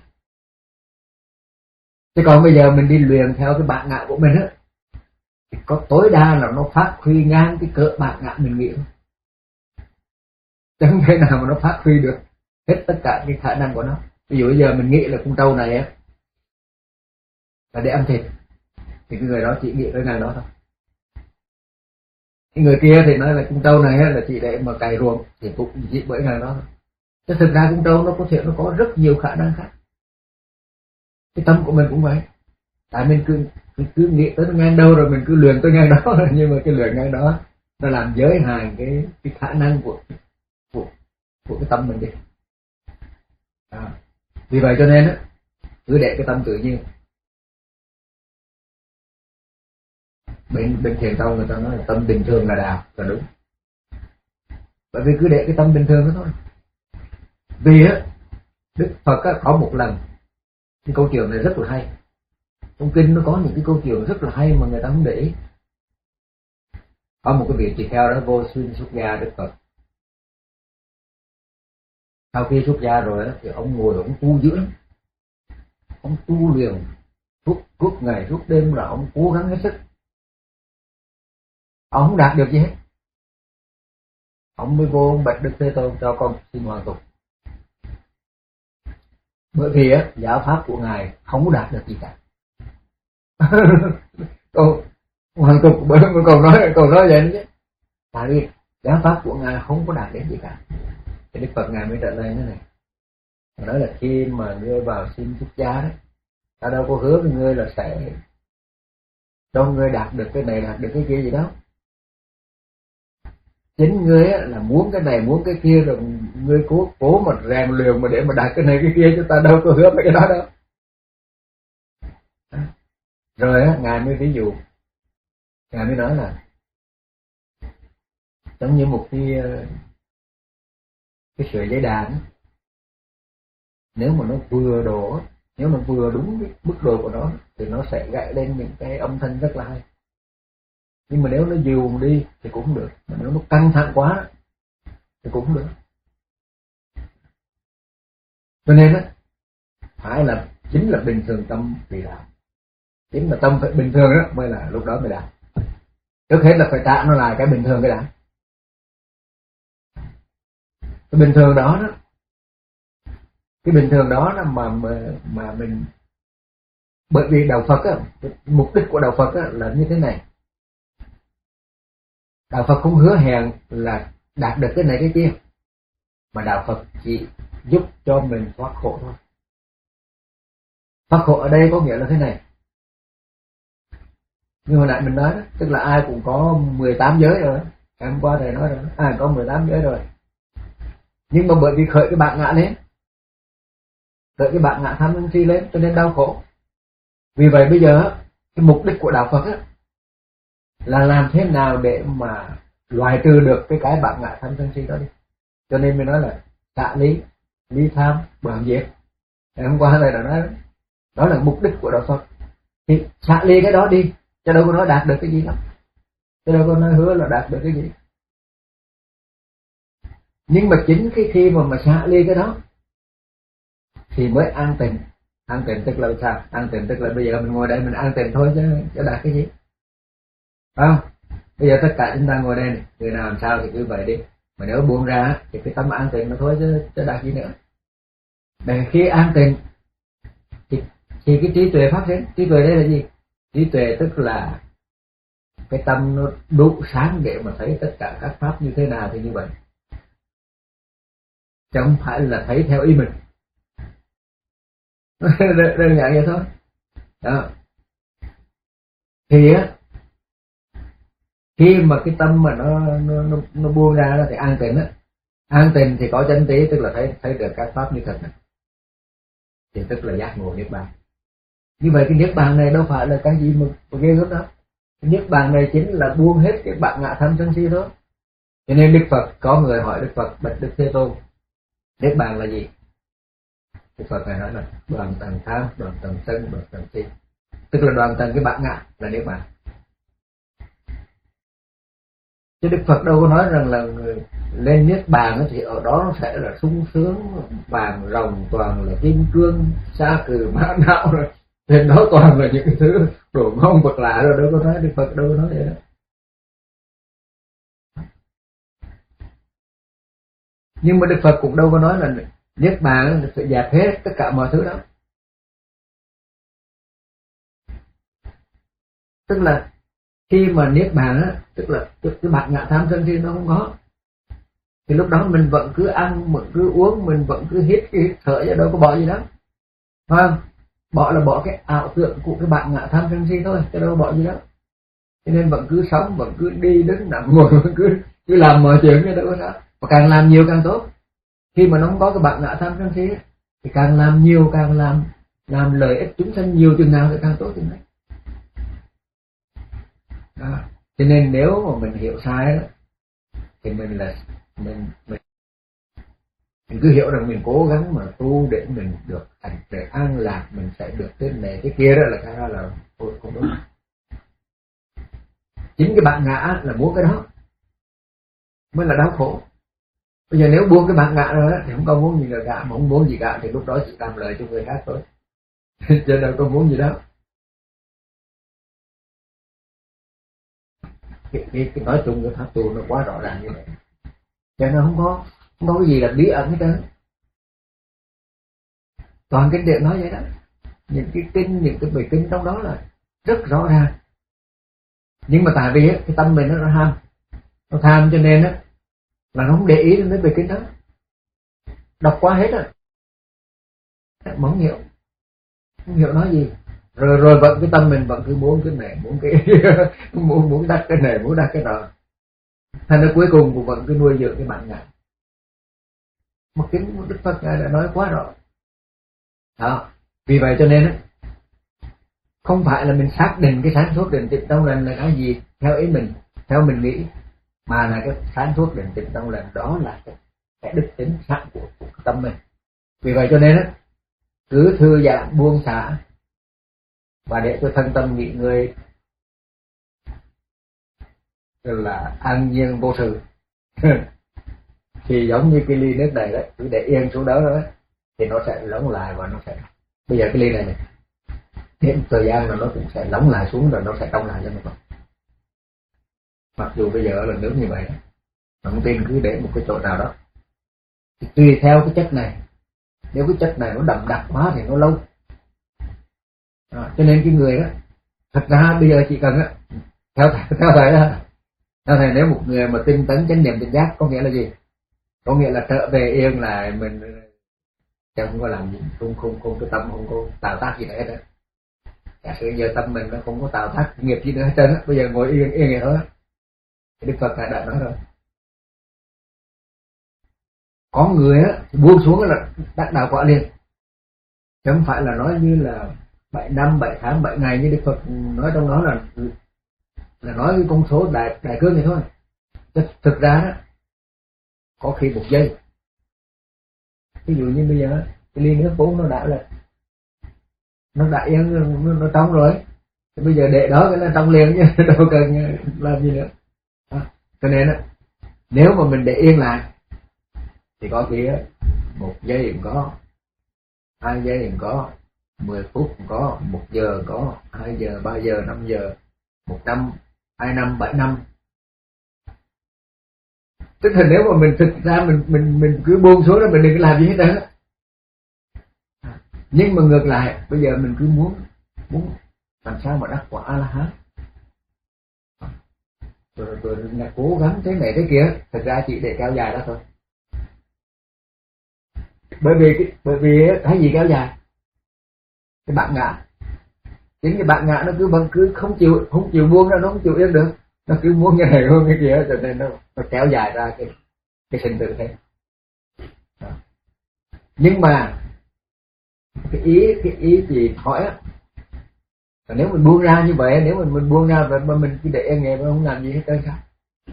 Chứ còn bây giờ mình đi luyện theo cái bản ngã của mình á, thì có tối đa là nó phát huy ngang cái cỡ bản ngã mình nghĩ thôi. Chứ không thể nào mà nó phát huy được hết tất cả cái khả năng của nó. Ví dụ bây giờ mình nghĩ là con trâu này á là để ăn thịt, thì cái người đó chỉ nghĩ tới ngày đó thôi. Cái người kia thì nói là con trâu này là chỉ để mà cày ruộng, thì cũng chỉ bởi ngày đó thôi. Chứ thực ra con trâu nó có thể nó có rất nhiều khả năng khác. Cái tâm của mình cũng vậy. Tại mình cứ cứ, cứ nghĩ tới ngang đâu rồi mình cứ luyện tới ngang đó, nhưng mà cái luyện ngang đó nó làm giới hạn cái cái khả năng của của của cái tâm mình đi. À, vì vậy cho nên á, cứ để cái tâm tự nhiên. Bên bên thiền tông người ta nói là tâm bình thường là đạo, là đúng. Bởi vì cứ để cái tâm bình thường đó thôi. Vì á, Đức Phật á, có một lần cái câu chuyện này rất là hay. Trong kinh nó có những cái câu chuyện rất là hay mà người ta không để ý. Có một cái vị tỳ kheo đó vô xin xuất gia Đức Phật. Sau khi xuất gia rồi đó, thì ông ngồi ông tu dữ lắm. Ông tu luyện suốt suốt ngày suốt đêm, là ông cố gắng hết sức. Ông không đạt được gì hết. Ông mới vô ông bạch Đức Thế Tôn cho con xin hoàn tục. Bởi vì á, giáo pháp của ngài không đạt được gì cả. Còn hoàn tục bởi vì còn nói còn nói vậy nữa chứ. Tại vì giáo pháp của ngài không có đạt đến gì cả. Thì Đức Phật ngài mới trả lời thế này. Ngài nói là khi mà ngươi vào xin xuất gia đấy, ta đâu có hứa với ngươi là sẽ cho ngươi đạt được cái này đạt được cái kia gì đâu. Chính ngươi á, là muốn cái này muốn cái kia rồi ngươi cố cố mà rèn luyện mà để mà đạt cái này cái kia, chứ ta đâu có hứa với cái đó đâu. Rồi á, ngài mới ví dụ, ngài mới nói là giống như một cái cái sợi dây đàn, nếu mà nó vừa độ, nếu mà vừa đúng cái mức độ của nó thì nó sẽ gãy lên những cái âm thanh rất là hay. Nhưng mà nếu nó dìu đi thì cũng không được, mà nếu nó căng thẳng quá thì cũng không được. Cho nên á, phải là chính là bình thường tâm thì đạo. Chính là tâm phải bình thường đó mới là lúc đó mới đạt. Trước hết là phải tạo nó là cái bình thường cái đã. Cái bình thường đó đó, cái bình thường đó là mà mà, mà mình, bởi vì đạo Phật á, mục đích của đạo Phật á là như thế này. Đạo Phật không hứa hẹn là đạt được cái này cái kia, mà đạo Phật chỉ giúp cho mình thoát khổ thôi. Thoát khổ ở đây có nghĩa là thế này. Như hồi nãy mình nói đó, tức là ai cũng có mười tám giới rồi. Ngày hôm qua thầy nói rồi, ai có mười tám giới rồi. Nhưng mà bởi vì khởi cái bản ngã lên, khởi cái bản ngã tham sân si lên, cho nên đau khổ. Vì vậy bây giờ cái mục đích của đạo Phật á, là làm thế nào để mà loại trừ được cái cái bản ngã tham sân si đó đi. Cho nên mình nói là xả lý, ly tham, đoạn diệt. Ngày hôm qua thầy đã nói đó, đó là mục đích của đạo Phật. Thì xả ly cái đó đi, chứ đâu có nói đạt được cái gì đâu, chứ đâu có nói hứa là đạt được cái gì. Nhưng mà chính cái khi mà mà xả ly cái đó thì mới an tịnh. An tịnh tức là sao? An tịnh tức là bây giờ mình ngồi đây mình an tịnh thôi, chứ chứ đạt cái gì, phải không? Bây giờ tất cả chúng ta ngồi đây này, người nào làm sao thì cứ vậy đi. Mà nếu buông ra thì cái tâm an tịnh mà thôi, chứ chứ đạt gì nữa. Để khi an tịnh thì, thì cái trí tuệ phát sinh. Trí tuệ đây là gì? Trí tuệ tức là cái tâm nó đủ sáng để mà thấy tất cả các pháp như thế nào thì như vậy, chứ không phải là thấy theo ý mình. Đơn giản vậy thôi. Đó. Thì á, khi mà cái tâm mà nó nó nó, nó buông ra đó thì an tịnh á, an tịnh thì có chánh trí, tức là thấy thấy được các pháp như thật này, thì tức là giác ngộ niết bàn. Như vậy cái niết bàn này đâu phải là cái gì mà, mà ghê gớm đó. Cái niết bàn này chính là buông hết cái bản ngã tham sân si thôi. Cho nên Đức Phật, có người hỏi Đức Phật, bạch Đức Thế Tôn, niết bàn là gì? Đức Phật này nói là đoạn tầng tham, đoạn tầng sân, đoạn tầng si, tức là đoạn tầng cái bản ngã là niết bàn. Chứ Đức Phật đâu có nói rằng là người lên niết bàn thì ở đó nó sẽ là sung sướng, vàng rồng, toàn là kim cương, sa cừ mã não rồi, trên đó toàn là những cái thứ đồ ngon vật lạ rồi, đâu có nói, Đức Phật đâu có nói vậy đó. Nhưng mà Đức Phật cũng đâu có nói là niết bàn sẽ dẹp hết tất cả mọi thứ đó. Tức là khi mà niết bàn á, tức là cái bản ngã tham sân si nó không có, thì lúc đó mình vẫn cứ ăn, mình cứ uống, mình vẫn cứ hít cái hít thở, chứ đâu có bỏ gì đó, phải không? Bỏ là bỏ cái ảo tưởng của cái bản ngã tham sân si thôi, chứ đâu có bỏ gì đó. Cho nên vẫn cứ sống, vẫn cứ đi đứng nằm ngồi, vẫn cứ cứ làm mọi chuyện, chứ đâu có sao. Và càng làm nhiều càng tốt. Khi mà nó không có cái bản ngã tham sân si thì càng làm nhiều, càng làm làm lợi ích chúng sanh nhiều chừng nào thì càng tốt chừng đấy. Đó. Cho nên nếu mà mình hiểu sai đó, thì mình là mình mình mình cứ hiểu rằng mình cố gắng mà tu để mình được thành để an lạc, mình sẽ được cái này cái kia, đó là cái đó là không đúng. Chính cái bản ngã là muốn cái đó mới là đau khổ. Bây giờ nếu buông cái bản ngã rồi đó, thì không có muốn gì nữa cả, mà không muốn gì cả thì lúc đó chỉ làm lợi cho người khác thôi. Chứ đâu có muốn gì đó. Cái, cái, cái nói chung cái pháp tu nó quá rõ ràng như vậy, cho nên không có không có cái gì là bí ẩn hết trơn. Toàn kinh điển nói vậy đó, những cái kinh, những cái bài kinh trong đó là rất rõ ràng. Nhưng mà tại vì á, cái tâm mình nó tham, nó tham cho nên á là nó không để ý đến bài kinh đó, đọc qua hết rồi mà không hiểu, không hiểu nói gì, rồi rồi vẫn cái tâm mình vẫn cứ muốn cái này, muốn cái muốn muốn đắc cái này, muốn đắc cái nọ, thành ra cuối cùng cũng vẫn cứ nuôi dưỡng cái bản ngã. Một kinh Đức Phật đã nói quá rõ đó. Vì vậy cho nên á, không phải là mình xác định cái sáng suốt định tĩnh tâm lành là cái gì theo ý mình, theo mình nghĩ, mà là cái sáng suốt định tĩnh tâm lành đó là cái, cái đức tính sẵn của, của tâm mình. Vì vậy cho nên á, cứ thư giãn buông xả và để cho thân tâm nghỉ ngơi là an nhiên vô sự. Thì giống như cái ly nước này đấy, cứ để yên xuống đó đó thì nó sẽ lắng lại và nó sẽ, bây giờ cái ly này này đến thời gian là nó cũng sẽ lắng lại xuống rồi nó sẽ trong lại cho nó. Mặc dù bây giờ là nước như vậy, không tin cứ để một cái chỗ nào đó thì tùy theo cái chất này, nếu cái chất này nó đậm đặc quá thì nó lâu. À, cho nên cái người đó thật ra bây giờ chỉ cần á, theo theo thầy đó, theo thầy nếu một người mà tinh tấn chánh niệm tỉnh giác có nghĩa là gì? Có nghĩa là trở về yên lại mình chẳng không có làm gì, không không không cái tâm không có tạo tác gì nữa hết á. Giả sử giờ tâm mình nó không có tạo tác nghiệp gì nữa hết trơn á, bây giờ ngồi yên yên vậy thôi. Đức Phật đã nói rồi, có người á buông xuống là đắc đạo quả liền, chứ không phải là nói như là bảy năm, bảy tháng, bảy ngày như Đức Phật nói trong đó là là nói cái con số đại đại cương này thôi. Chứ thực ra đó, có khi một giây. Ví dụ như bây giờ cái ly nước uống nó đã là nó đã yên, nó, nó trong rồi, thì bây giờ để đó cái là trong liền chứ đâu cần làm gì nữa. À, cho nên á, nếu mà mình để yên lại thì có khi á, một giây cũng có, hai giây cũng có, mười phút cũng có, một giờ cũng có, hai giờ, ba giờ, năm giờ, một năm, hai năm, bảy năm. Tức là nếu mà mình thực ra mình mình mình cứ buông xuống đó, mình đừng có làm gì hết đó. Nhưng mà ngược lại, bây giờ mình cứ muốn muốn làm sao mà đắc quả A La Hán, rồi rồi là cố gắng thế này thế kia, thực ra chỉ để kéo dài đó thôi. Bởi vì bởi vì cái gì kéo dài? cái bạn ngã. Chính cái bạn ngã nó cứ vẫn cứ không chịu không chịu buông ra, nó không chịu yên được, nó cứ muốn cái này muốn cái kia, cho nên nó nó kéo dài ra cái cái sinh tử thế. Đó. Nhưng mà cái ý cái ý gì hỏi á, nếu mình buông ra như vậy, nếu mình mình buông ra vậy mà mình cứ để yên nghề mà không làm gì hết trơn sao?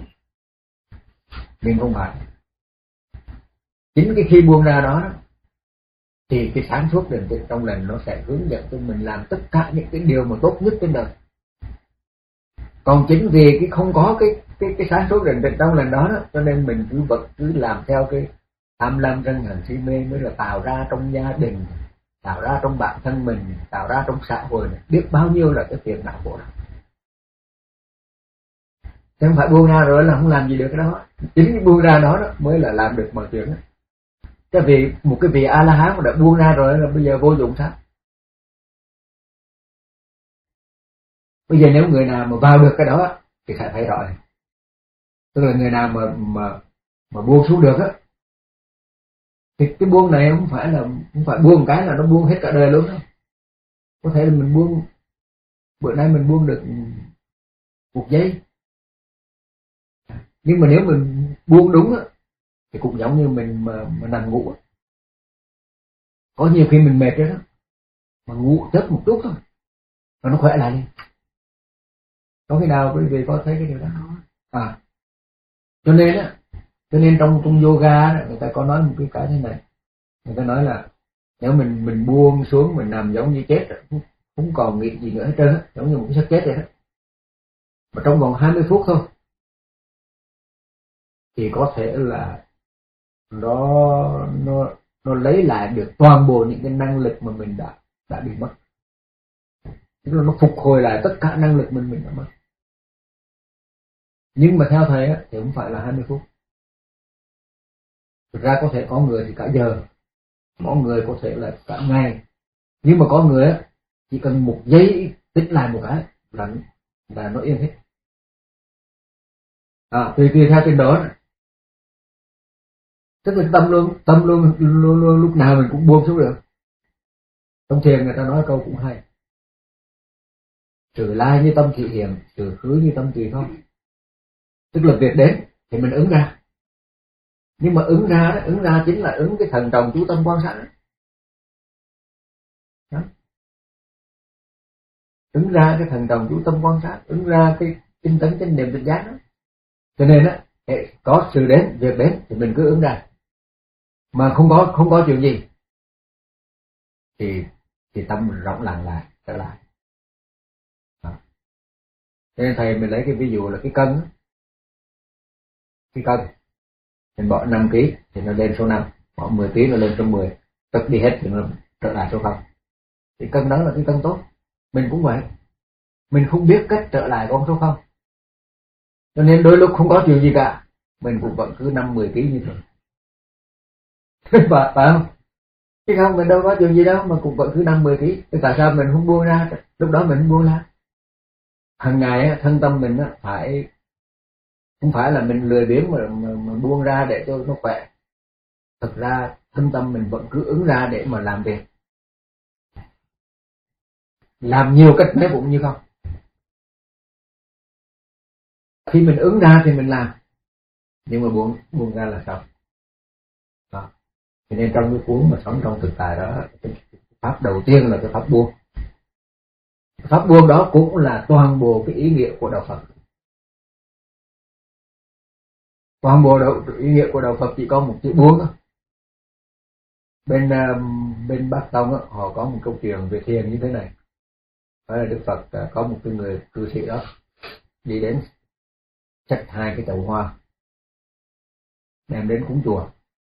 Mình không phải. Chính cái khi buông ra đó, thì cái sáng suốt định tĩnh trong lành nó sẽ hướng dẫn cho mình làm tất cả những cái điều mà tốt nhất trên đời. Còn chính vì cái không có cái cái cái sáng suốt định tĩnh trong lành đó, đó cho nên mình cứ vật cứ làm theo cái tham lam sân hận si mê, mới là tạo ra trong gia đình, tạo ra trong bản thân mình, tạo ra trong xã hội này, biết bao nhiêu là cái phiền não khổ. Chứ không phải buông ra rồi là không làm gì được cái đó. Chính cái buông ra đó, đó mới là làm được mọi chuyện đó. Cái vị một cái vị A La Hán mà đã buông ra rồi là bây giờ vô dụng sao? Bây giờ nếu người nào mà vào được cái đó thì phải thấy rõ. Tức là người nào mà mà mà buông xuống được á, thì cái buông này không phải là không phải buông cái là nó buông hết cả đời luôn đâu. Có thể là mình buông bữa nay mình buông được một giây, nhưng mà nếu mình buông đúng á thì cũng giống như mình mà, mà nằm ngủ. Có nhiều khi mình mệt rồi đó, mà ngủ chớp một chút thôi mà nó khỏe lại đi. Có khi nào quý vị có thấy cái điều đó không? À, cho nên á, cho nên trong trong yoga đó, người ta có nói một cái cái thế này, người ta nói là nếu mình mình buông xuống, mình nằm giống như chết rồi, không, không còn nghĩ gì nữa hết trơn á, giống như một cái xác chết vậy đó. Mà trong vòng hai mươi phút thôi thì có thể là nó nó nó lấy lại được toàn bộ những cái năng lực mà mình đã đã bị mất. Tức là nó phục hồi lại tất cả năng lực mình mình đã mất. Nhưng mà theo thầy á, thì không phải là hai mươi phút. Thực ra có thể có người thì cả giờ, có người có thể là cả ngày. Nhưng mà có người á, chỉ cần một giây tích lại một cái là, là nó yên hết. À, tùy tùy theo trên đó. Tức là tâm luôn, tâm luôn, luôn, luôn lúc nào mình cũng buông xuống được. Trong thiền người ta nói câu cũng hay. Sự lai như tâm thị hiểm, sự khứ như tâm tùy không. Tức là việc đến thì mình ứng ra. Nhưng mà ứng ra đó, ứng ra chính là ứng cái thần trọng chú tâm quan sát đó. Đó. Ứng ra cái thần trọng chú tâm quan sát, ứng ra cái tinh tấn chánh niệm tỉnh giác đó. Cho nên á, có sự đến, việc đến thì mình cứ ứng ra. Mà không có không có chuyện gì thì thì tâm mình rộng lặng lại trở lại. Đó. Cho nên thầy mình lấy cái ví dụ là cái cân đó. Cái cân mình bỏ năm ký thì nó lên số năm, bỏ mười ký nó lên số mười, tất đi hết thì nó trở lại số không. Thì cân đó là cái cân tốt. Mình cũng vậy, mình không biết cách trở lại con số không, cho nên đôi lúc không có chuyện gì cả, mình cũng vẫn cứ năm mười ký như thường. Phải, phải không? Chứ không mình đâu có chuyện gì đâu mà cũng vẫn cứ năm mười ký. Thì tại sao mình không buông ra? Lúc đó mình không buông ra. Hằng ngày thân tâm mình phải, không phải là mình lười biếng mà, mà, mà buông ra để cho nó khỏe. Thực ra thân tâm mình vẫn cứ ứng ra để mà làm việc, làm nhiều cách mấy cũng như không. Khi mình ứng ra thì mình làm, nhưng mà buông buông ra là xong. Đó. Cho nên trong cái cuốn mà sống trong thực tại đó, cái pháp đầu tiên là cái pháp buông. Pháp buông đó cũng là toàn bộ cái ý nghĩa của đạo Phật. Toàn bộ đạo, ý nghĩa của đạo Phật chỉ có một chữ buông thôi. Bên bên Bắc Tông đó, họ có một câu chuyện về thiền như thế này. Đó là Đức Phật có một cái người cư sĩ đó đi đến xách hai cái chậu hoa đem đến cúng chùa.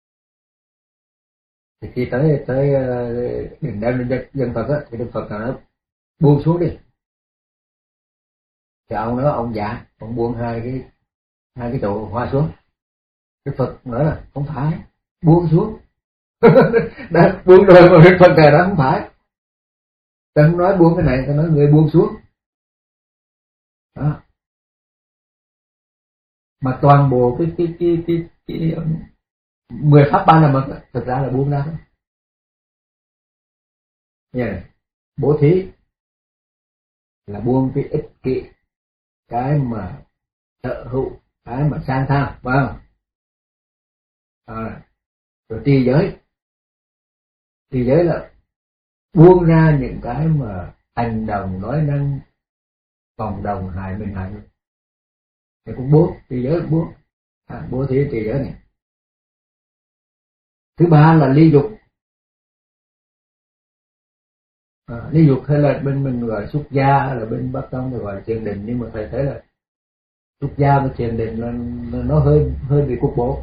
Thì khi tới tới đừng đem lên dân, dân Phật á, thì Đức Phật nói buông xuống đi. Thì ông nói ông dạ, ông buông hai cái hai cái chậu hoa xuống. Đức Phật nói là không phải, buông xuống. Đã buông rồi mà Đức Phật này đó không phải. Ta không nói buông cái này, ta nói người buông xuống. Đó. Mà toàn bộ cái cái cái cái, cái, cái mười pháp ba la mật thực ra là buông ra thôi. Yeah. bố thí là buông cái ích kỷ, cái mà sở hữu, cái mà sang tham, phải không? À, rồi trì giới, trì giới là buông ra những cái mà hành động nói năng vòng đồng hại mình hại mình, thì cũng buông, trì giới cũng buông, à, bố thí trì giới này. Thứ ba là ly dục. À, ly dục hay là bên mình gọi xuất gia, hay là bên Bắc Tông thì gọi là thiền định, nhưng mà thầy thấy là xuất gia với thiền định là nó hơi hơi bị cục bộ.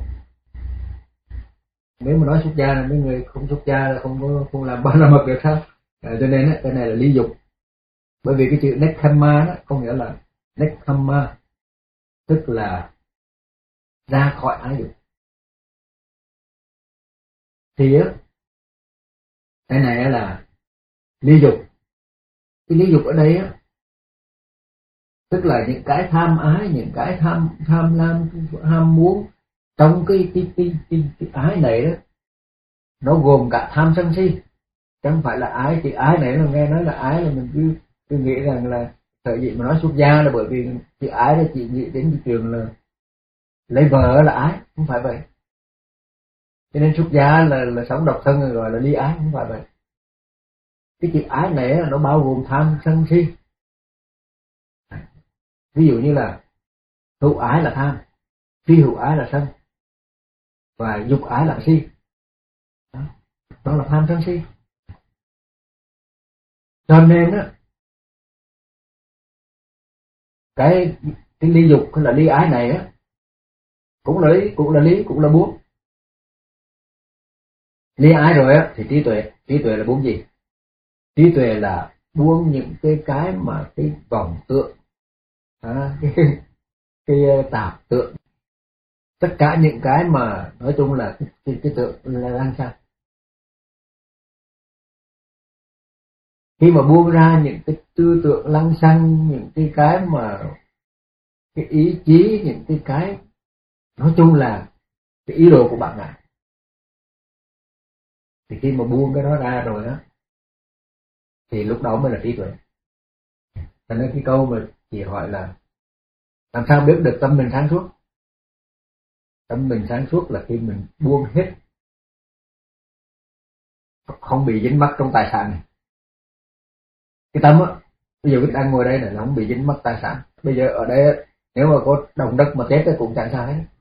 Nếu mà nói xuất gia là mấy người không xuất gia là không có không làm ba la mật được sao? À, cho nên á, cái này là ly dục. Bởi vì cái chữ nekkhamma đó có nghĩa là nekkhamma, tức là ra khỏi ái dục. Thì á, cái này là ly dục. Cái ly dục ở đây á, tức là những cái tham ái, những cái tham tham lam, ham muốn trong cái cái cái, cái, cái ái này đó, nó gồm cả tham sân si, chứ không phải là ái. Thì ái này là nghe nói là ái là mình cứ cứ nghĩ rằng là sở dĩ mà nói xuất gia là bởi vì chữ ái là chỉ nghĩ đến cái trường là lấy vợ là ái, không phải vậy. Cho nên xuất gia là là sống độc thân rồi gọi là ly ái, không phải vậy. Cái chữ ái này là nó bao gồm tham sân si. Ví dụ như là hữu ái là tham, phi hữu ái là sân, và dục ái là si. Đó, đó là tham sân si. Cho nên á, cái cái ly dục hay là ly ái này á, cũng là lý, cũng là lý, cũng là buông. Ly ái rồi á thì trí tuệ, trí tuệ là buông gì? Trí tuệ là buông những cái cái mà cái vọng tượng, à, cái, cái, cái tạp tượng, tất cả những cái mà nói chung là cái, cái, cái tượng là lăng xăng. Khi mà buông ra những cái tư tưởng lăng xăng, những cái cái mà cái ý chí, những cái cái nói chung là cái ý đồ của bạn ngài, thì khi mà buông cái đó ra rồi á, thì lúc đó mới là trí tuệ. Cho nên cái câu mà chị hỏi là làm sao biết được tâm mình sáng suốt? Tâm mình sáng suốt là khi mình buông hết, không bị dính mắc trong tài sản này. Cái tâm á, bây giờ đang ngồi đây này là không bị dính mắc tài sản. Bây giờ ở đây nếu mà có động đất mà chết thì cũng chẳng sao hết,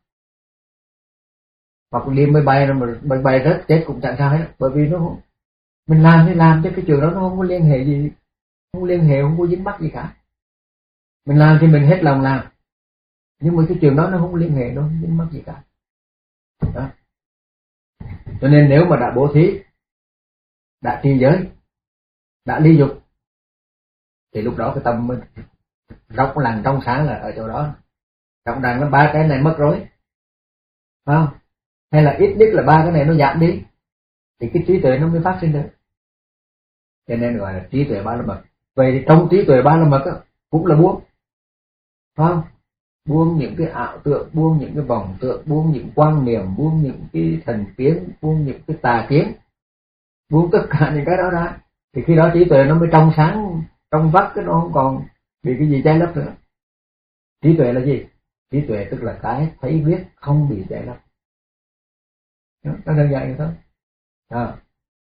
hoặc đi máy bay mà máy bay rớt chết cũng chẳng sao hết, bởi vì nó không, mình làm thì làm chứ cái trường đó nó không có liên hệ gì, không liên hệ, không có dính mắc gì cả. Mình làm thì mình hết lòng làm, nhưng mà cái trường đó nó không liên hệ, nó không dính mắc gì cả. Đó. Cho nên nếu mà đã bố thí, đã trì giới, đã ly dục, thì lúc đó cái tâm mình rộng lặng trong sáng là ở chỗ đó. Rộng lặng nó ba cái này mất rồi, phải không? Hay là ít nhất là ba cái này nó giảm đi, thì cái trí tuệ nó mới phát sinh được. Cho nên gọi là trí tuệ ba la mật. Vậy thì trong trí tuệ ba la mật cũng là buông, phải không? Buông những cái ảo tượng, buông những cái vọng tượng, buông những quan niệm, buông những cái thành kiến, buông những cái tà kiến, buông tất cả những cái đó ra, thì khi đó trí tuệ nó mới trong sáng, trong vắt, cái nó không còn bị cái gì che lấp nữa. Trí tuệ là gì? Trí tuệ tức là cái thấy biết không bị che lấp. Nó đơn giản như thế. À.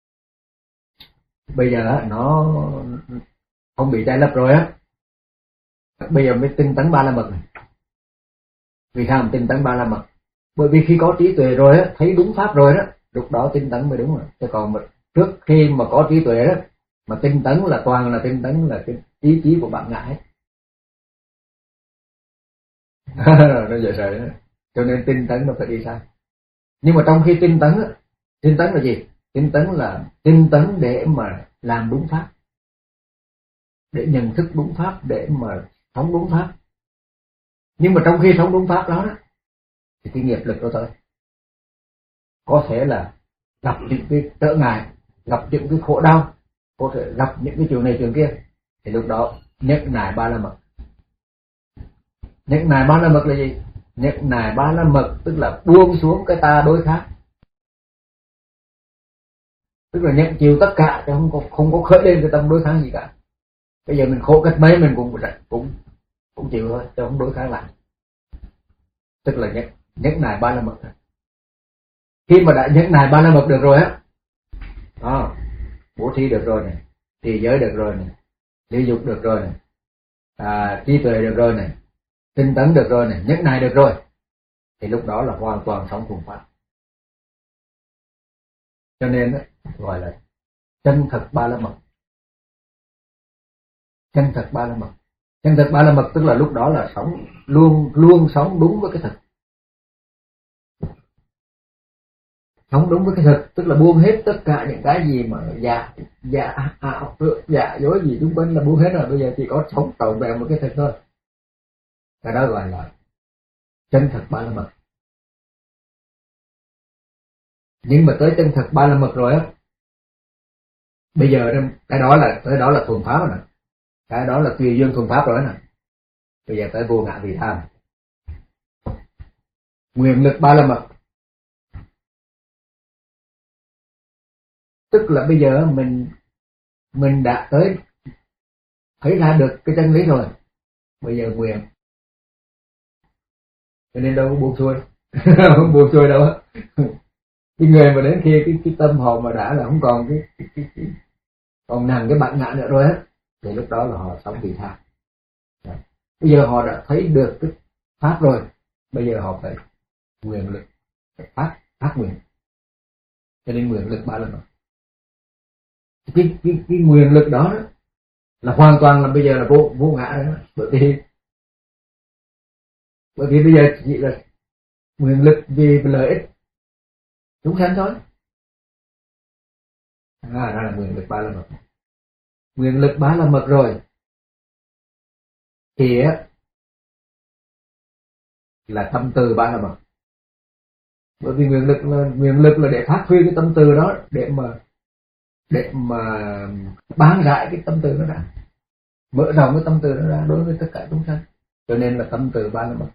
Bây giờ nó không bị che lấp rồi á, bây giờ mới tinh tấn ba la mật này. Vì sao mà tinh tấn ba la mật? Bởi vì khi có trí tuệ rồi á, thấy đúng pháp rồi đó, lúc đó tinh tấn mới đúng rồi. Chứ còn mà trước khi mà có trí tuệ đó, mà tinh tấn là toàn là tinh tấn là cái ý chí của bạn ngại. Nó dễ sợ đó. Cho nên tinh tấn nó phải đi sai. Nhưng mà trong khi tinh tấn á, tinh tấn là gì? Tinh tấn là tinh tấn để mà làm đúng pháp, để nhận thức đúng pháp, để mà sống đúng pháp. Nhưng mà trong khi sống đúng pháp đó, thì cái nghiệp lực đó thôi, có thể là gặp những cái trở ngại, gặp những cái khổ đau, có thể gặp những cái chuyện này chuyện kia, thì lúc đó nhất nài ba la mật. Nhất nài ba la mật là gì? Nhất nài ba la mật tức là buông xuống cái ta đối khác, tức là nhận chịu tất cả chứ không có không có khởi lên cái tâm đối kháng gì cả. Bây giờ mình khổ cách mấy mình cũng cũng cũng chịu thôi, chứ không đối kháng lại. Tức là nhẫn nhẫn nại ba la mật. Khi mà đã nhẫn nại ba la mật được rồi á, đó, bố thí được rồi này, trì giới được rồi này, ly dục được rồi này, à, trí tuệ được rồi này, tinh tấn được rồi này, nhẫn nại được rồi, thì lúc đó là hoàn toàn sống thuần pháp. Cho nên đó, gọi là chân thật ba la mật. Chân thật ba la mật. Chân thật ba la mật tức là lúc đó là sống luôn luôn sống đúng với cái thực. Sống đúng với cái thực tức là buông hết tất cả những cái gì mà dạ dạ ảo dạ dối gì chúng quanh là buông hết rồi, bây giờ chỉ có sống trọn vẹn một cái thực thôi. Cái đó gọi là chân thật ba la mật. Nhưng mà tới chân thật ba la mật rồi á, bây giờ cái đó là tới đó là thuần pháp rồi nè, cái đó là tùy duyên thuần pháp rồi nè. Bây giờ tới vô ngã vị tham, nguyện lực ba la mật. Tức là bây giờ mình mình đã tới thấy ra được cái chân lý rồi, bây giờ nguyện, cho nên đâu có buông xuôi. Không buông xuôi đâu. Cái người mà đến khi cái cái tâm họ mà đã là không còn cái, cái, cái, cái còn nằm cái bản ngã nữa rồi á, thì lúc đó là họ sống vị tha. Bây giờ họ đã thấy được cái pháp rồi, bây giờ họ phải nguyện lực, phải phát phát nguyện, cho nên nguyện lực ba lần rồi. Cái, cái, cái nguyện lực đó, đó là hoàn toàn là bây giờ là vô vô ngã đó, bởi vì bởi vì bây giờ chỉ là nguyện lực vì lợi ích chúng sanh thôi. À, đó là nguyện lực ba la mật. Nguyện lực ba la mật rồi thì á là tâm từ ba la mật. Bởi vì nguyện lực là nguyện lực là để phát huy cái tâm từ đó, để mà để mà bán rải cái tâm từ nó ra, mở rộng cái tâm từ nó ra đối với tất cả chúng sanh. Cho nên là tâm từ ba la mật.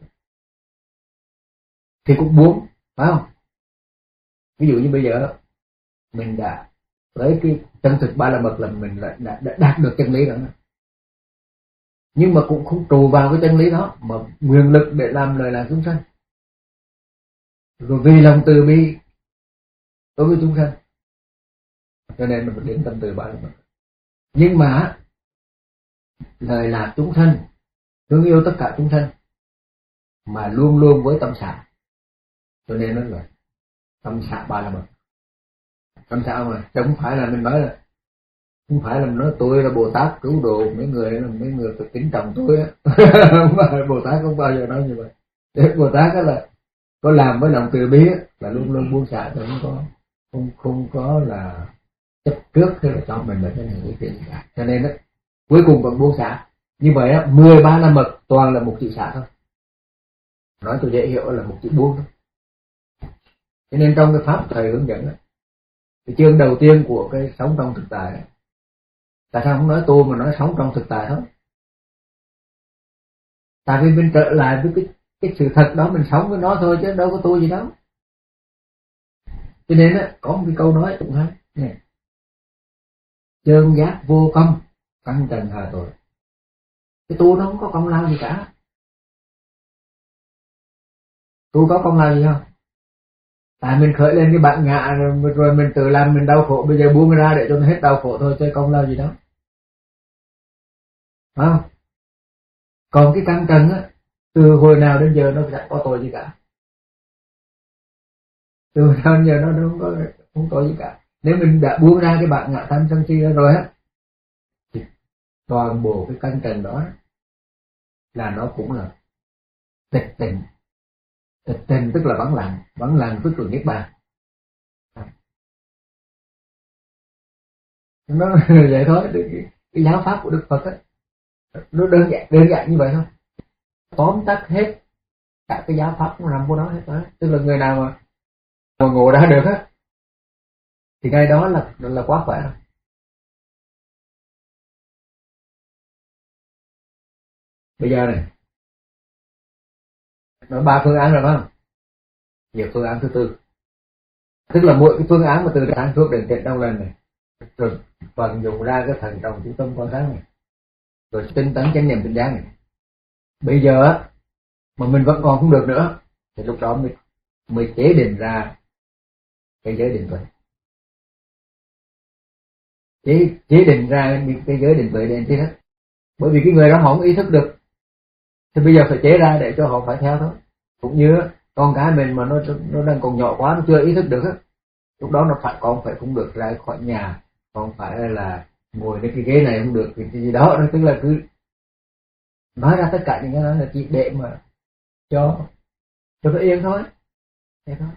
Thì cũng buông, phải không? Ví dụ như bây giờ mình đã tới cái chân thực ba la mật là mình đã, đã, đã đạt được chân lý đó, nhưng mà cũng không trụ vào cái chân lý đó mà nguyện lực để làm lời lạc chúng sanh, rồi vì lòng từ bi đối với chúng sanh, cho nên mình đến tâm từ ba la mật. Nhưng mà lời lạc chúng sanh, thương yêu tất cả chúng sanh mà luôn luôn với tâm xả, cho nên nó là tâm xả ba la mật. Tâm xả mà chứ không phải là mình nói là không phải là mình nói tôi là Bồ Tát cứu độ mấy người, mấy người phải kính trọng tôi á. Không phải, Bồ Tát không bao giờ nói như vậy. Để Bồ Tát đó là có làm với lòng từ bi là luôn luôn buông xả, chứ không có không không có là chấp trước hay là cho mình là cái này cái chuyện cả. Cho nên đó cuối cùng vẫn buông xả. Như vậy á, mười ba la mật toàn là một chữ xả thôi. Nói cho dễ hiểu là một chữ buông thôi. Cho nên trong cái pháp thầy hướng dẫn đó, cái chương đầu tiên của cái sống trong thực tại, tại sao không nói tu mà nói sống trong thực tại thôi? Tại vì mình trở lại với cái cái sự thật đó, mình sống với nó thôi chứ đâu có tu gì đâu. Cho nên á, có một cái câu nói cũng hay nè: chơn giác vô công, căn trần hà tội. Cái tu nó không có công lao gì cả. Tu có công lao gì không? Tại mình khởi lên cái bản ngã rồi, rồi mình tự làm mình đau khổ, bây giờ buông ra để cho nó hết đau khổ thôi, chứ công lao gì đâu. Phải không? Còn cái căn trần á, từ hồi nào đến giờ nó chẳng có tội gì cả. Từ hồi nào đến giờ nó không có không có gì cả. Nếu mình đã buông ra cái bản ngã tham sân si đó rồi á, thì toàn bộ cái căn trần đó là nó cũng là tịch tịnh. Tịch tịnh tức là vắng lặng, vắng lặng tức là niết bàn. Nó vậy thôi. Cái, cái giáo pháp của Đức Phật á, nó đơn giản đơn giản như vậy thôi, tóm tắt hết cả cái giáo pháp nó nằm của nó hết đó. Tức là người nào mà mà ngộ ra được á thì ngay đó là là quá khỏe rồi. Bây giờ này nói ba phương án rồi phải không? Giờ phương án thứ tư. Tức là mỗi cái phương án mà từ sáng suốt đến tận trong lần này rồi vận dụng ra cái thần trọng chú tâm quan sát này, rồi tinh tấn chánh niệm tỉnh giác này. Bây giờ mà mình vẫn còn không được nữa thì lúc đó mới mới chế định ra cái giới định tuệ, chế chế định ra cái giới định tuệ đến chứ đó. Bởi vì cái người đó họ không ý thức được thì bây giờ phải chế ra để cho họ phải theo thôi. Cũng như con cái mình mà nó nó đang còn nhỏ quá, nó chưa ý thức được á, lúc đó nó phải con phải không được ra khỏi nhà, con phải là ngồi trên cái ghế này không được cái gì đó. Tức là cứ nói ra tất cả những cái đó là chỉ để mà cho cho nó yên thôi, thế thôi.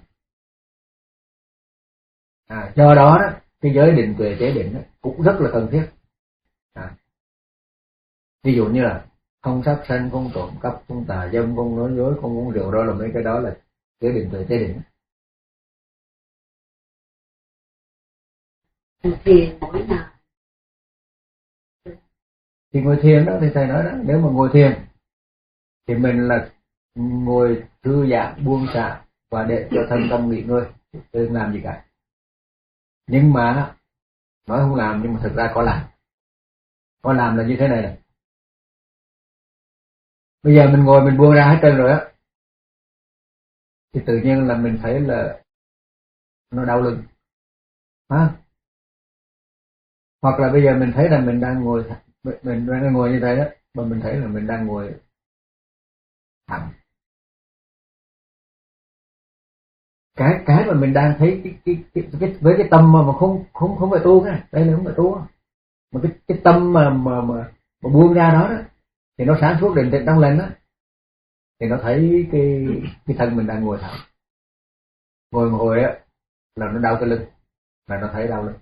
À, do đó đó cái giới định tuệ chế định đó, cũng rất là cần thiết. À, ví dụ như là không sát sanh, không trộm cắp, không tà dâm, không nói dối, không uống rượu, đó là mấy cái đó là giới định tuệ chế định. Thiền mỗi ngày thì ngồi thiền đó thì thầy nói đó, nếu mà ngồi thiền thì mình là ngồi thư giãn buông xả và để cho thân tâm nghỉ ngơi, đừng làm gì cả. Nhưng mà nói không làm nhưng mà thực ra có làm. Có làm là như thế này này. Bây giờ mình ngồi mình buông ra hết trơn rồi á, thì tự nhiên là mình thấy là nó đau lưng, ha? Hoặc là bây giờ mình thấy là mình đang ngồi mình đang ngồi như thế đó, mà mình thấy là mình đang ngồi thẳng. Cái cái mà mình đang thấy cái cái, cái, cái với cái tâm mà, mà không không không phải tu cái đây là không phải tu, mà cái cái tâm mà mà mà, mà buông ra đó, đó thì nó sáng suốt định tĩnh trong lành đó, thì nó thấy cái cái thân mình đang ngồi thẳng. Ngồi ngồi á là nó đau cái lưng, là nó thấy đau lưng.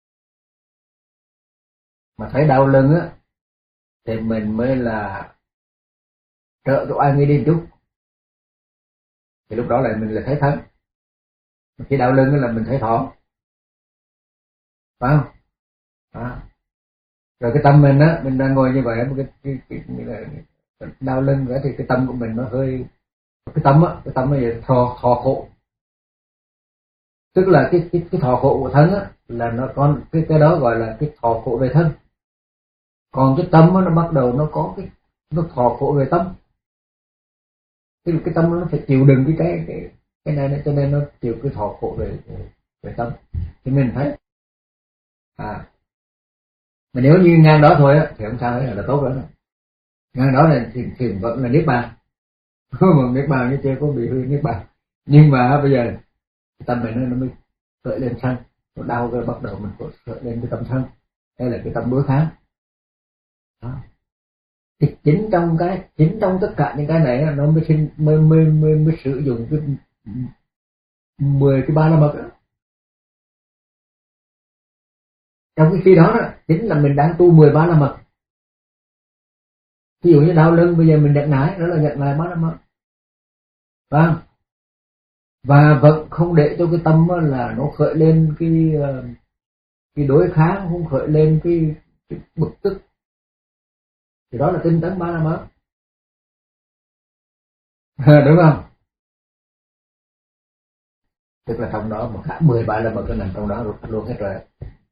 Mà thấy đau lưng á thì mình mới là trợ chỗ ai nghĩ đi chút, thì lúc đó là mình là thấy thân. Khi đau lưng là mình thấy thọ, phải không? Đó. Rồi cái tâm mình á, mình đang ngồi như vậy, cái, cái, cái, cái, cái đau lưng nữa thì cái tâm của mình nó hơi, cái tâm á, cái tâm nó vậy thọ thọ khổ. Tức là cái cái cái thọ khổ của thân á là nó còn cái cái đó gọi là cái thọ khổ về thân. Còn cái tâm á, nó bắt đầu nó có cái nó thọ khổ về tâm. Tức là cái tâm nó phải chịu đựng cái cái cái cái này, cho nên nó chịu cái thọ khổ về, về về tâm. Thì mình thấy à, mà nếu như ngang đó thôi á thì không sao, hết là tốt rồi. Ngang đó là thì, thì vẫn là niết bàn, mà niết bàn như chưa có bị hư niết bàn. Nhưng mà bây giờ cái tâm mình nó mới khởi lên sân, nó đau rồi bắt đầu mình khởi lên cái tâm sân, đây là cái tâm đối kháng. Đó. Thì chính trong cái chính trong tất cả những cái này nó mới sinh mới mới mới, mới sử dụng cái mười cái ba la mật đó. Trong cái khi đó, đó chính là mình đang tu mười ba la mật. Ví dụ như đau lưng bây giờ mình nhận nải, đó là nhận lại ba la mật, vâng. Và vẫn không để cho cái tâm là nó khởi lên cái cái đối kháng, không khởi lên cái, cái bực tức, thì đó là tinh tấn ba la mật. Đúng không? Tức là trong đó mà cả mười ba la mật nó nằm trong đó luôn, luôn hết rồi.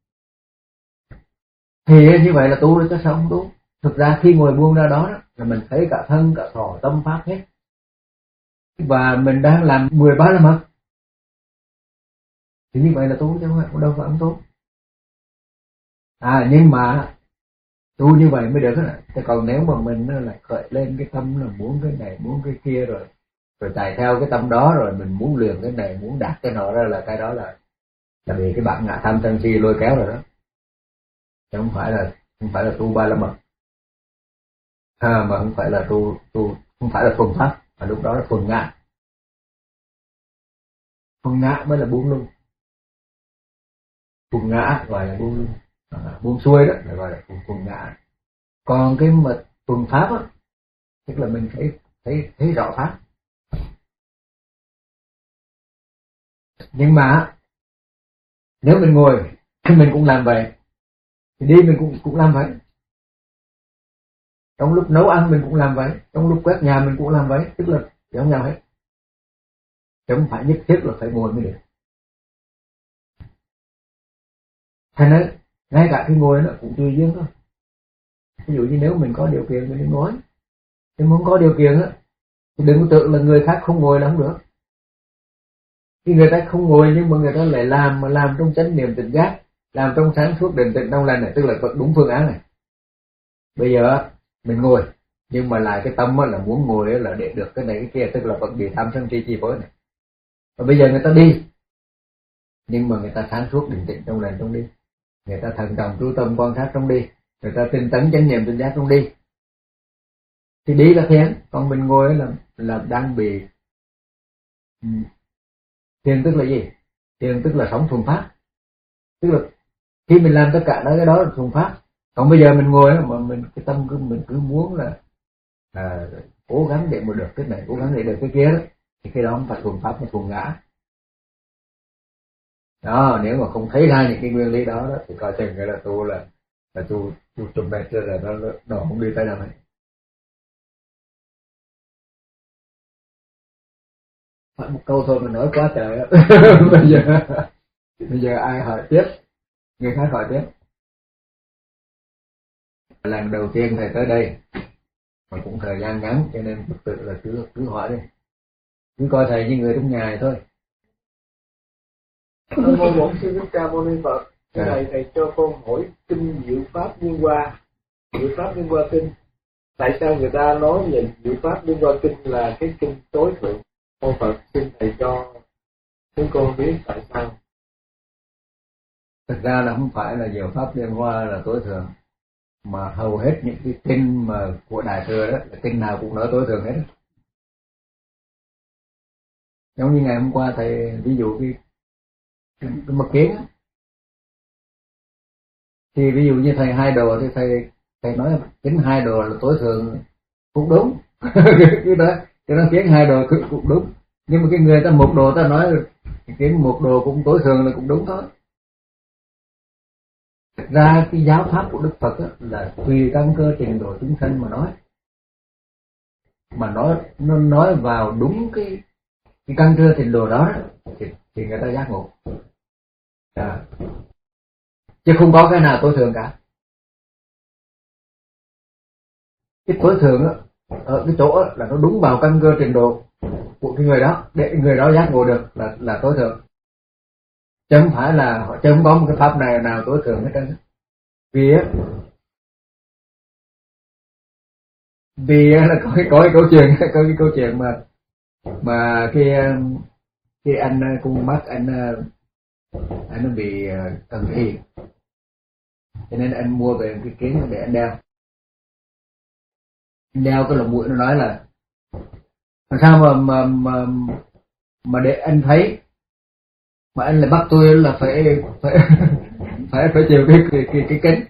Thì như vậy là tu rồi, chứ sao không tu? Thực ra khi ngồi buông ra đó, đó là mình thấy cả thân cả thọ tâm pháp hết, và mình đang làm mười ba la mật, thì như vậy là tu, chứ không đâu phải không tu. À nhưng mà tu như vậy mới được đó. Thế còn nếu mà mình là khởi lên cái tâm là muốn cái này muốn cái kia, rồi rồi chạy theo cái tâm đó, rồi mình muốn luyện cái này muốn đạt cái nọ, ra là cái đó là là bị cái bản ngã tham sân si lôi kéo rồi đó, chứ không phải là không phải là tu ba la mật, à, mà không phải là tu tu không phải là thuần pháp, mà lúc đó là thuần ngã. Thuần ngã mới là buông lung, thuần ngã gọi là buông lung, à, buông xuôi đó là gọi là thuần, thuần ngã. Còn cái mà thuần pháp á, tức là mình thấy thấy thấy rõ pháp. Nhưng mà nếu mình ngồi thì mình cũng làm vậy, thì đi mình cũng cũng làm vậy, trong lúc nấu ăn mình cũng làm vậy, trong lúc quét nhà mình cũng làm vậy, tức là giống nhau hết, chứ không phải nhất thiết là phải ngồi mới được. Thành ra ngay cả cái ngồi nó cũng tùy duyên thôi. Ví dụ như nếu mình có điều kiện mình đừng ngồi, nếu không có điều kiện á thì đừng có tưởng là người khác không ngồi là không được. Khi người ta không ngồi nhưng mà người ta lại làm, mà làm trong chánh niệm tỉnh giác, làm trong sáng suốt định tĩnh trong lành này, tức là vẫn đúng phương án này. Bây giờ mình ngồi nhưng mà lại cái tâm là muốn ngồi là để được cái này cái kia, tức là vẫn bị tham sân si chi phối này. Và bây giờ người ta đi nhưng mà người ta sáng suốt định tĩnh trong lành trong đi, người ta thận trọng chú tâm quan sát trong đi, người ta tinh tấn chánh niệm tỉnh giác trong đi, thì đi là thiền. Còn mình ngồi là là đang bị thiền. Tức là gì? Thiền tức là sống thuần pháp, tức là khi mình làm tất cả đó cái đó là thuần pháp. Còn bây giờ mình ngồi mà mình cái tâm cứ mình cứ muốn là à, cố gắng để mà được cái này, cố gắng để được cái kia đó, thì cái đó không phải thuần pháp mà thuần ngã. Đó, nếu mà không thấy ra những cái nguyên lý đó, đó thì coi chừng cái là tu là là tu tu chụp mệt rồi là nó nó không đi tới đâu hết. Một câu thôi mình nói quá trời á. bây giờ bây giờ ai hỏi tiếp, người khác hỏi tiếp. Lần đầu tiên thầy tới đây mà cũng thời gian ngắn cho nên thực sự là cứ cứ hỏi đi, cứ coi thầy như người trong nhà thôi. Nam mô Bổn Sư Thích Ca Mâu Ni Phật. Cái này thầy cho con hỏi kinh Diệu Pháp Liên Hoa, Diệu Pháp Liên Hoa kinh. Tại sao người ta nói về Diệu Pháp Liên Hoa kinh là cái kinh tối thượng? Con Phật xin thầy cho chúng con biết tại sao. Thực ra là không phải là Diệu Pháp Liên Hoa là tối thượng, mà hầu hết những cái kinh mà của Đại Thừa đó là kinh nào cũng nói tối thượng hết. Giống như ngày hôm qua thầy ví dụ cái cái, cái mật kiến, thì ví dụ như thầy hai đồ thì thầy thầy nói kính hai đồ là tối thượng cũng đúng. cái đó cái đó kiến hai đồ cũng đúng, nhưng mà cái người ta một đồ ta nói kiến một đồ cũng tối thượng là cũng đúng thôi. Thực ra cái giáo pháp của Đức Phật là tùy căn cơ trình độ chúng sanh mà nói, mà nói nó nói vào đúng cái cái căn cơ trình độ đó thì, thì người ta giác ngộ. À, chứ không có cái nào tối thượng cả. Cái tối thượng á, ở cái chỗ á, là nó đúng vào căn cơ trình độ của cái người đó để người đó giác ngộ được là là tối thượng, chứ không phải là chứ không có một cái pháp này nào tối thượng hết trơn. Vì á vì là có cái có cái câu chuyện có cái câu chuyện mà mà khi khi anh cung mắt anh anh nó bị thần kỳ, cho nên anh mua về cái kiến để anh đeo. Anh đeo cái lỗ mũi, nó nói là sao mà mà mà mà để anh thấy mà anh lại bắt tôi là phải phải phải phải chịu cái cái cái, cái kính.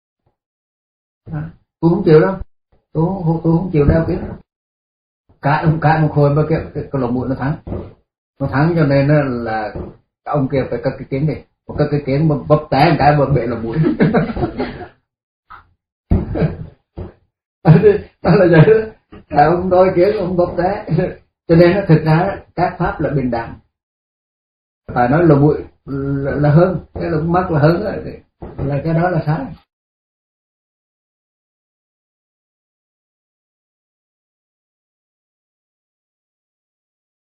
Tôi không chịu đâu, tôi không tôi không chịu đeo kính. Cả ông cả một hồi mà cái cái, cái lỗ mũi nó thắng, nó thắng cho nên là ông kia phải cất cái kính đi, một cất cái kính mà bấp té một cái mà bể lỗ mũi. Đó là vậy đó. Tại ông đôi kiến ông bấp té, cho nên nó thực ra các pháp là bình đẳng. Phải nói lỗ mũi là, là hơn, cái lỗ mắt là hơn, là cái đó là sai.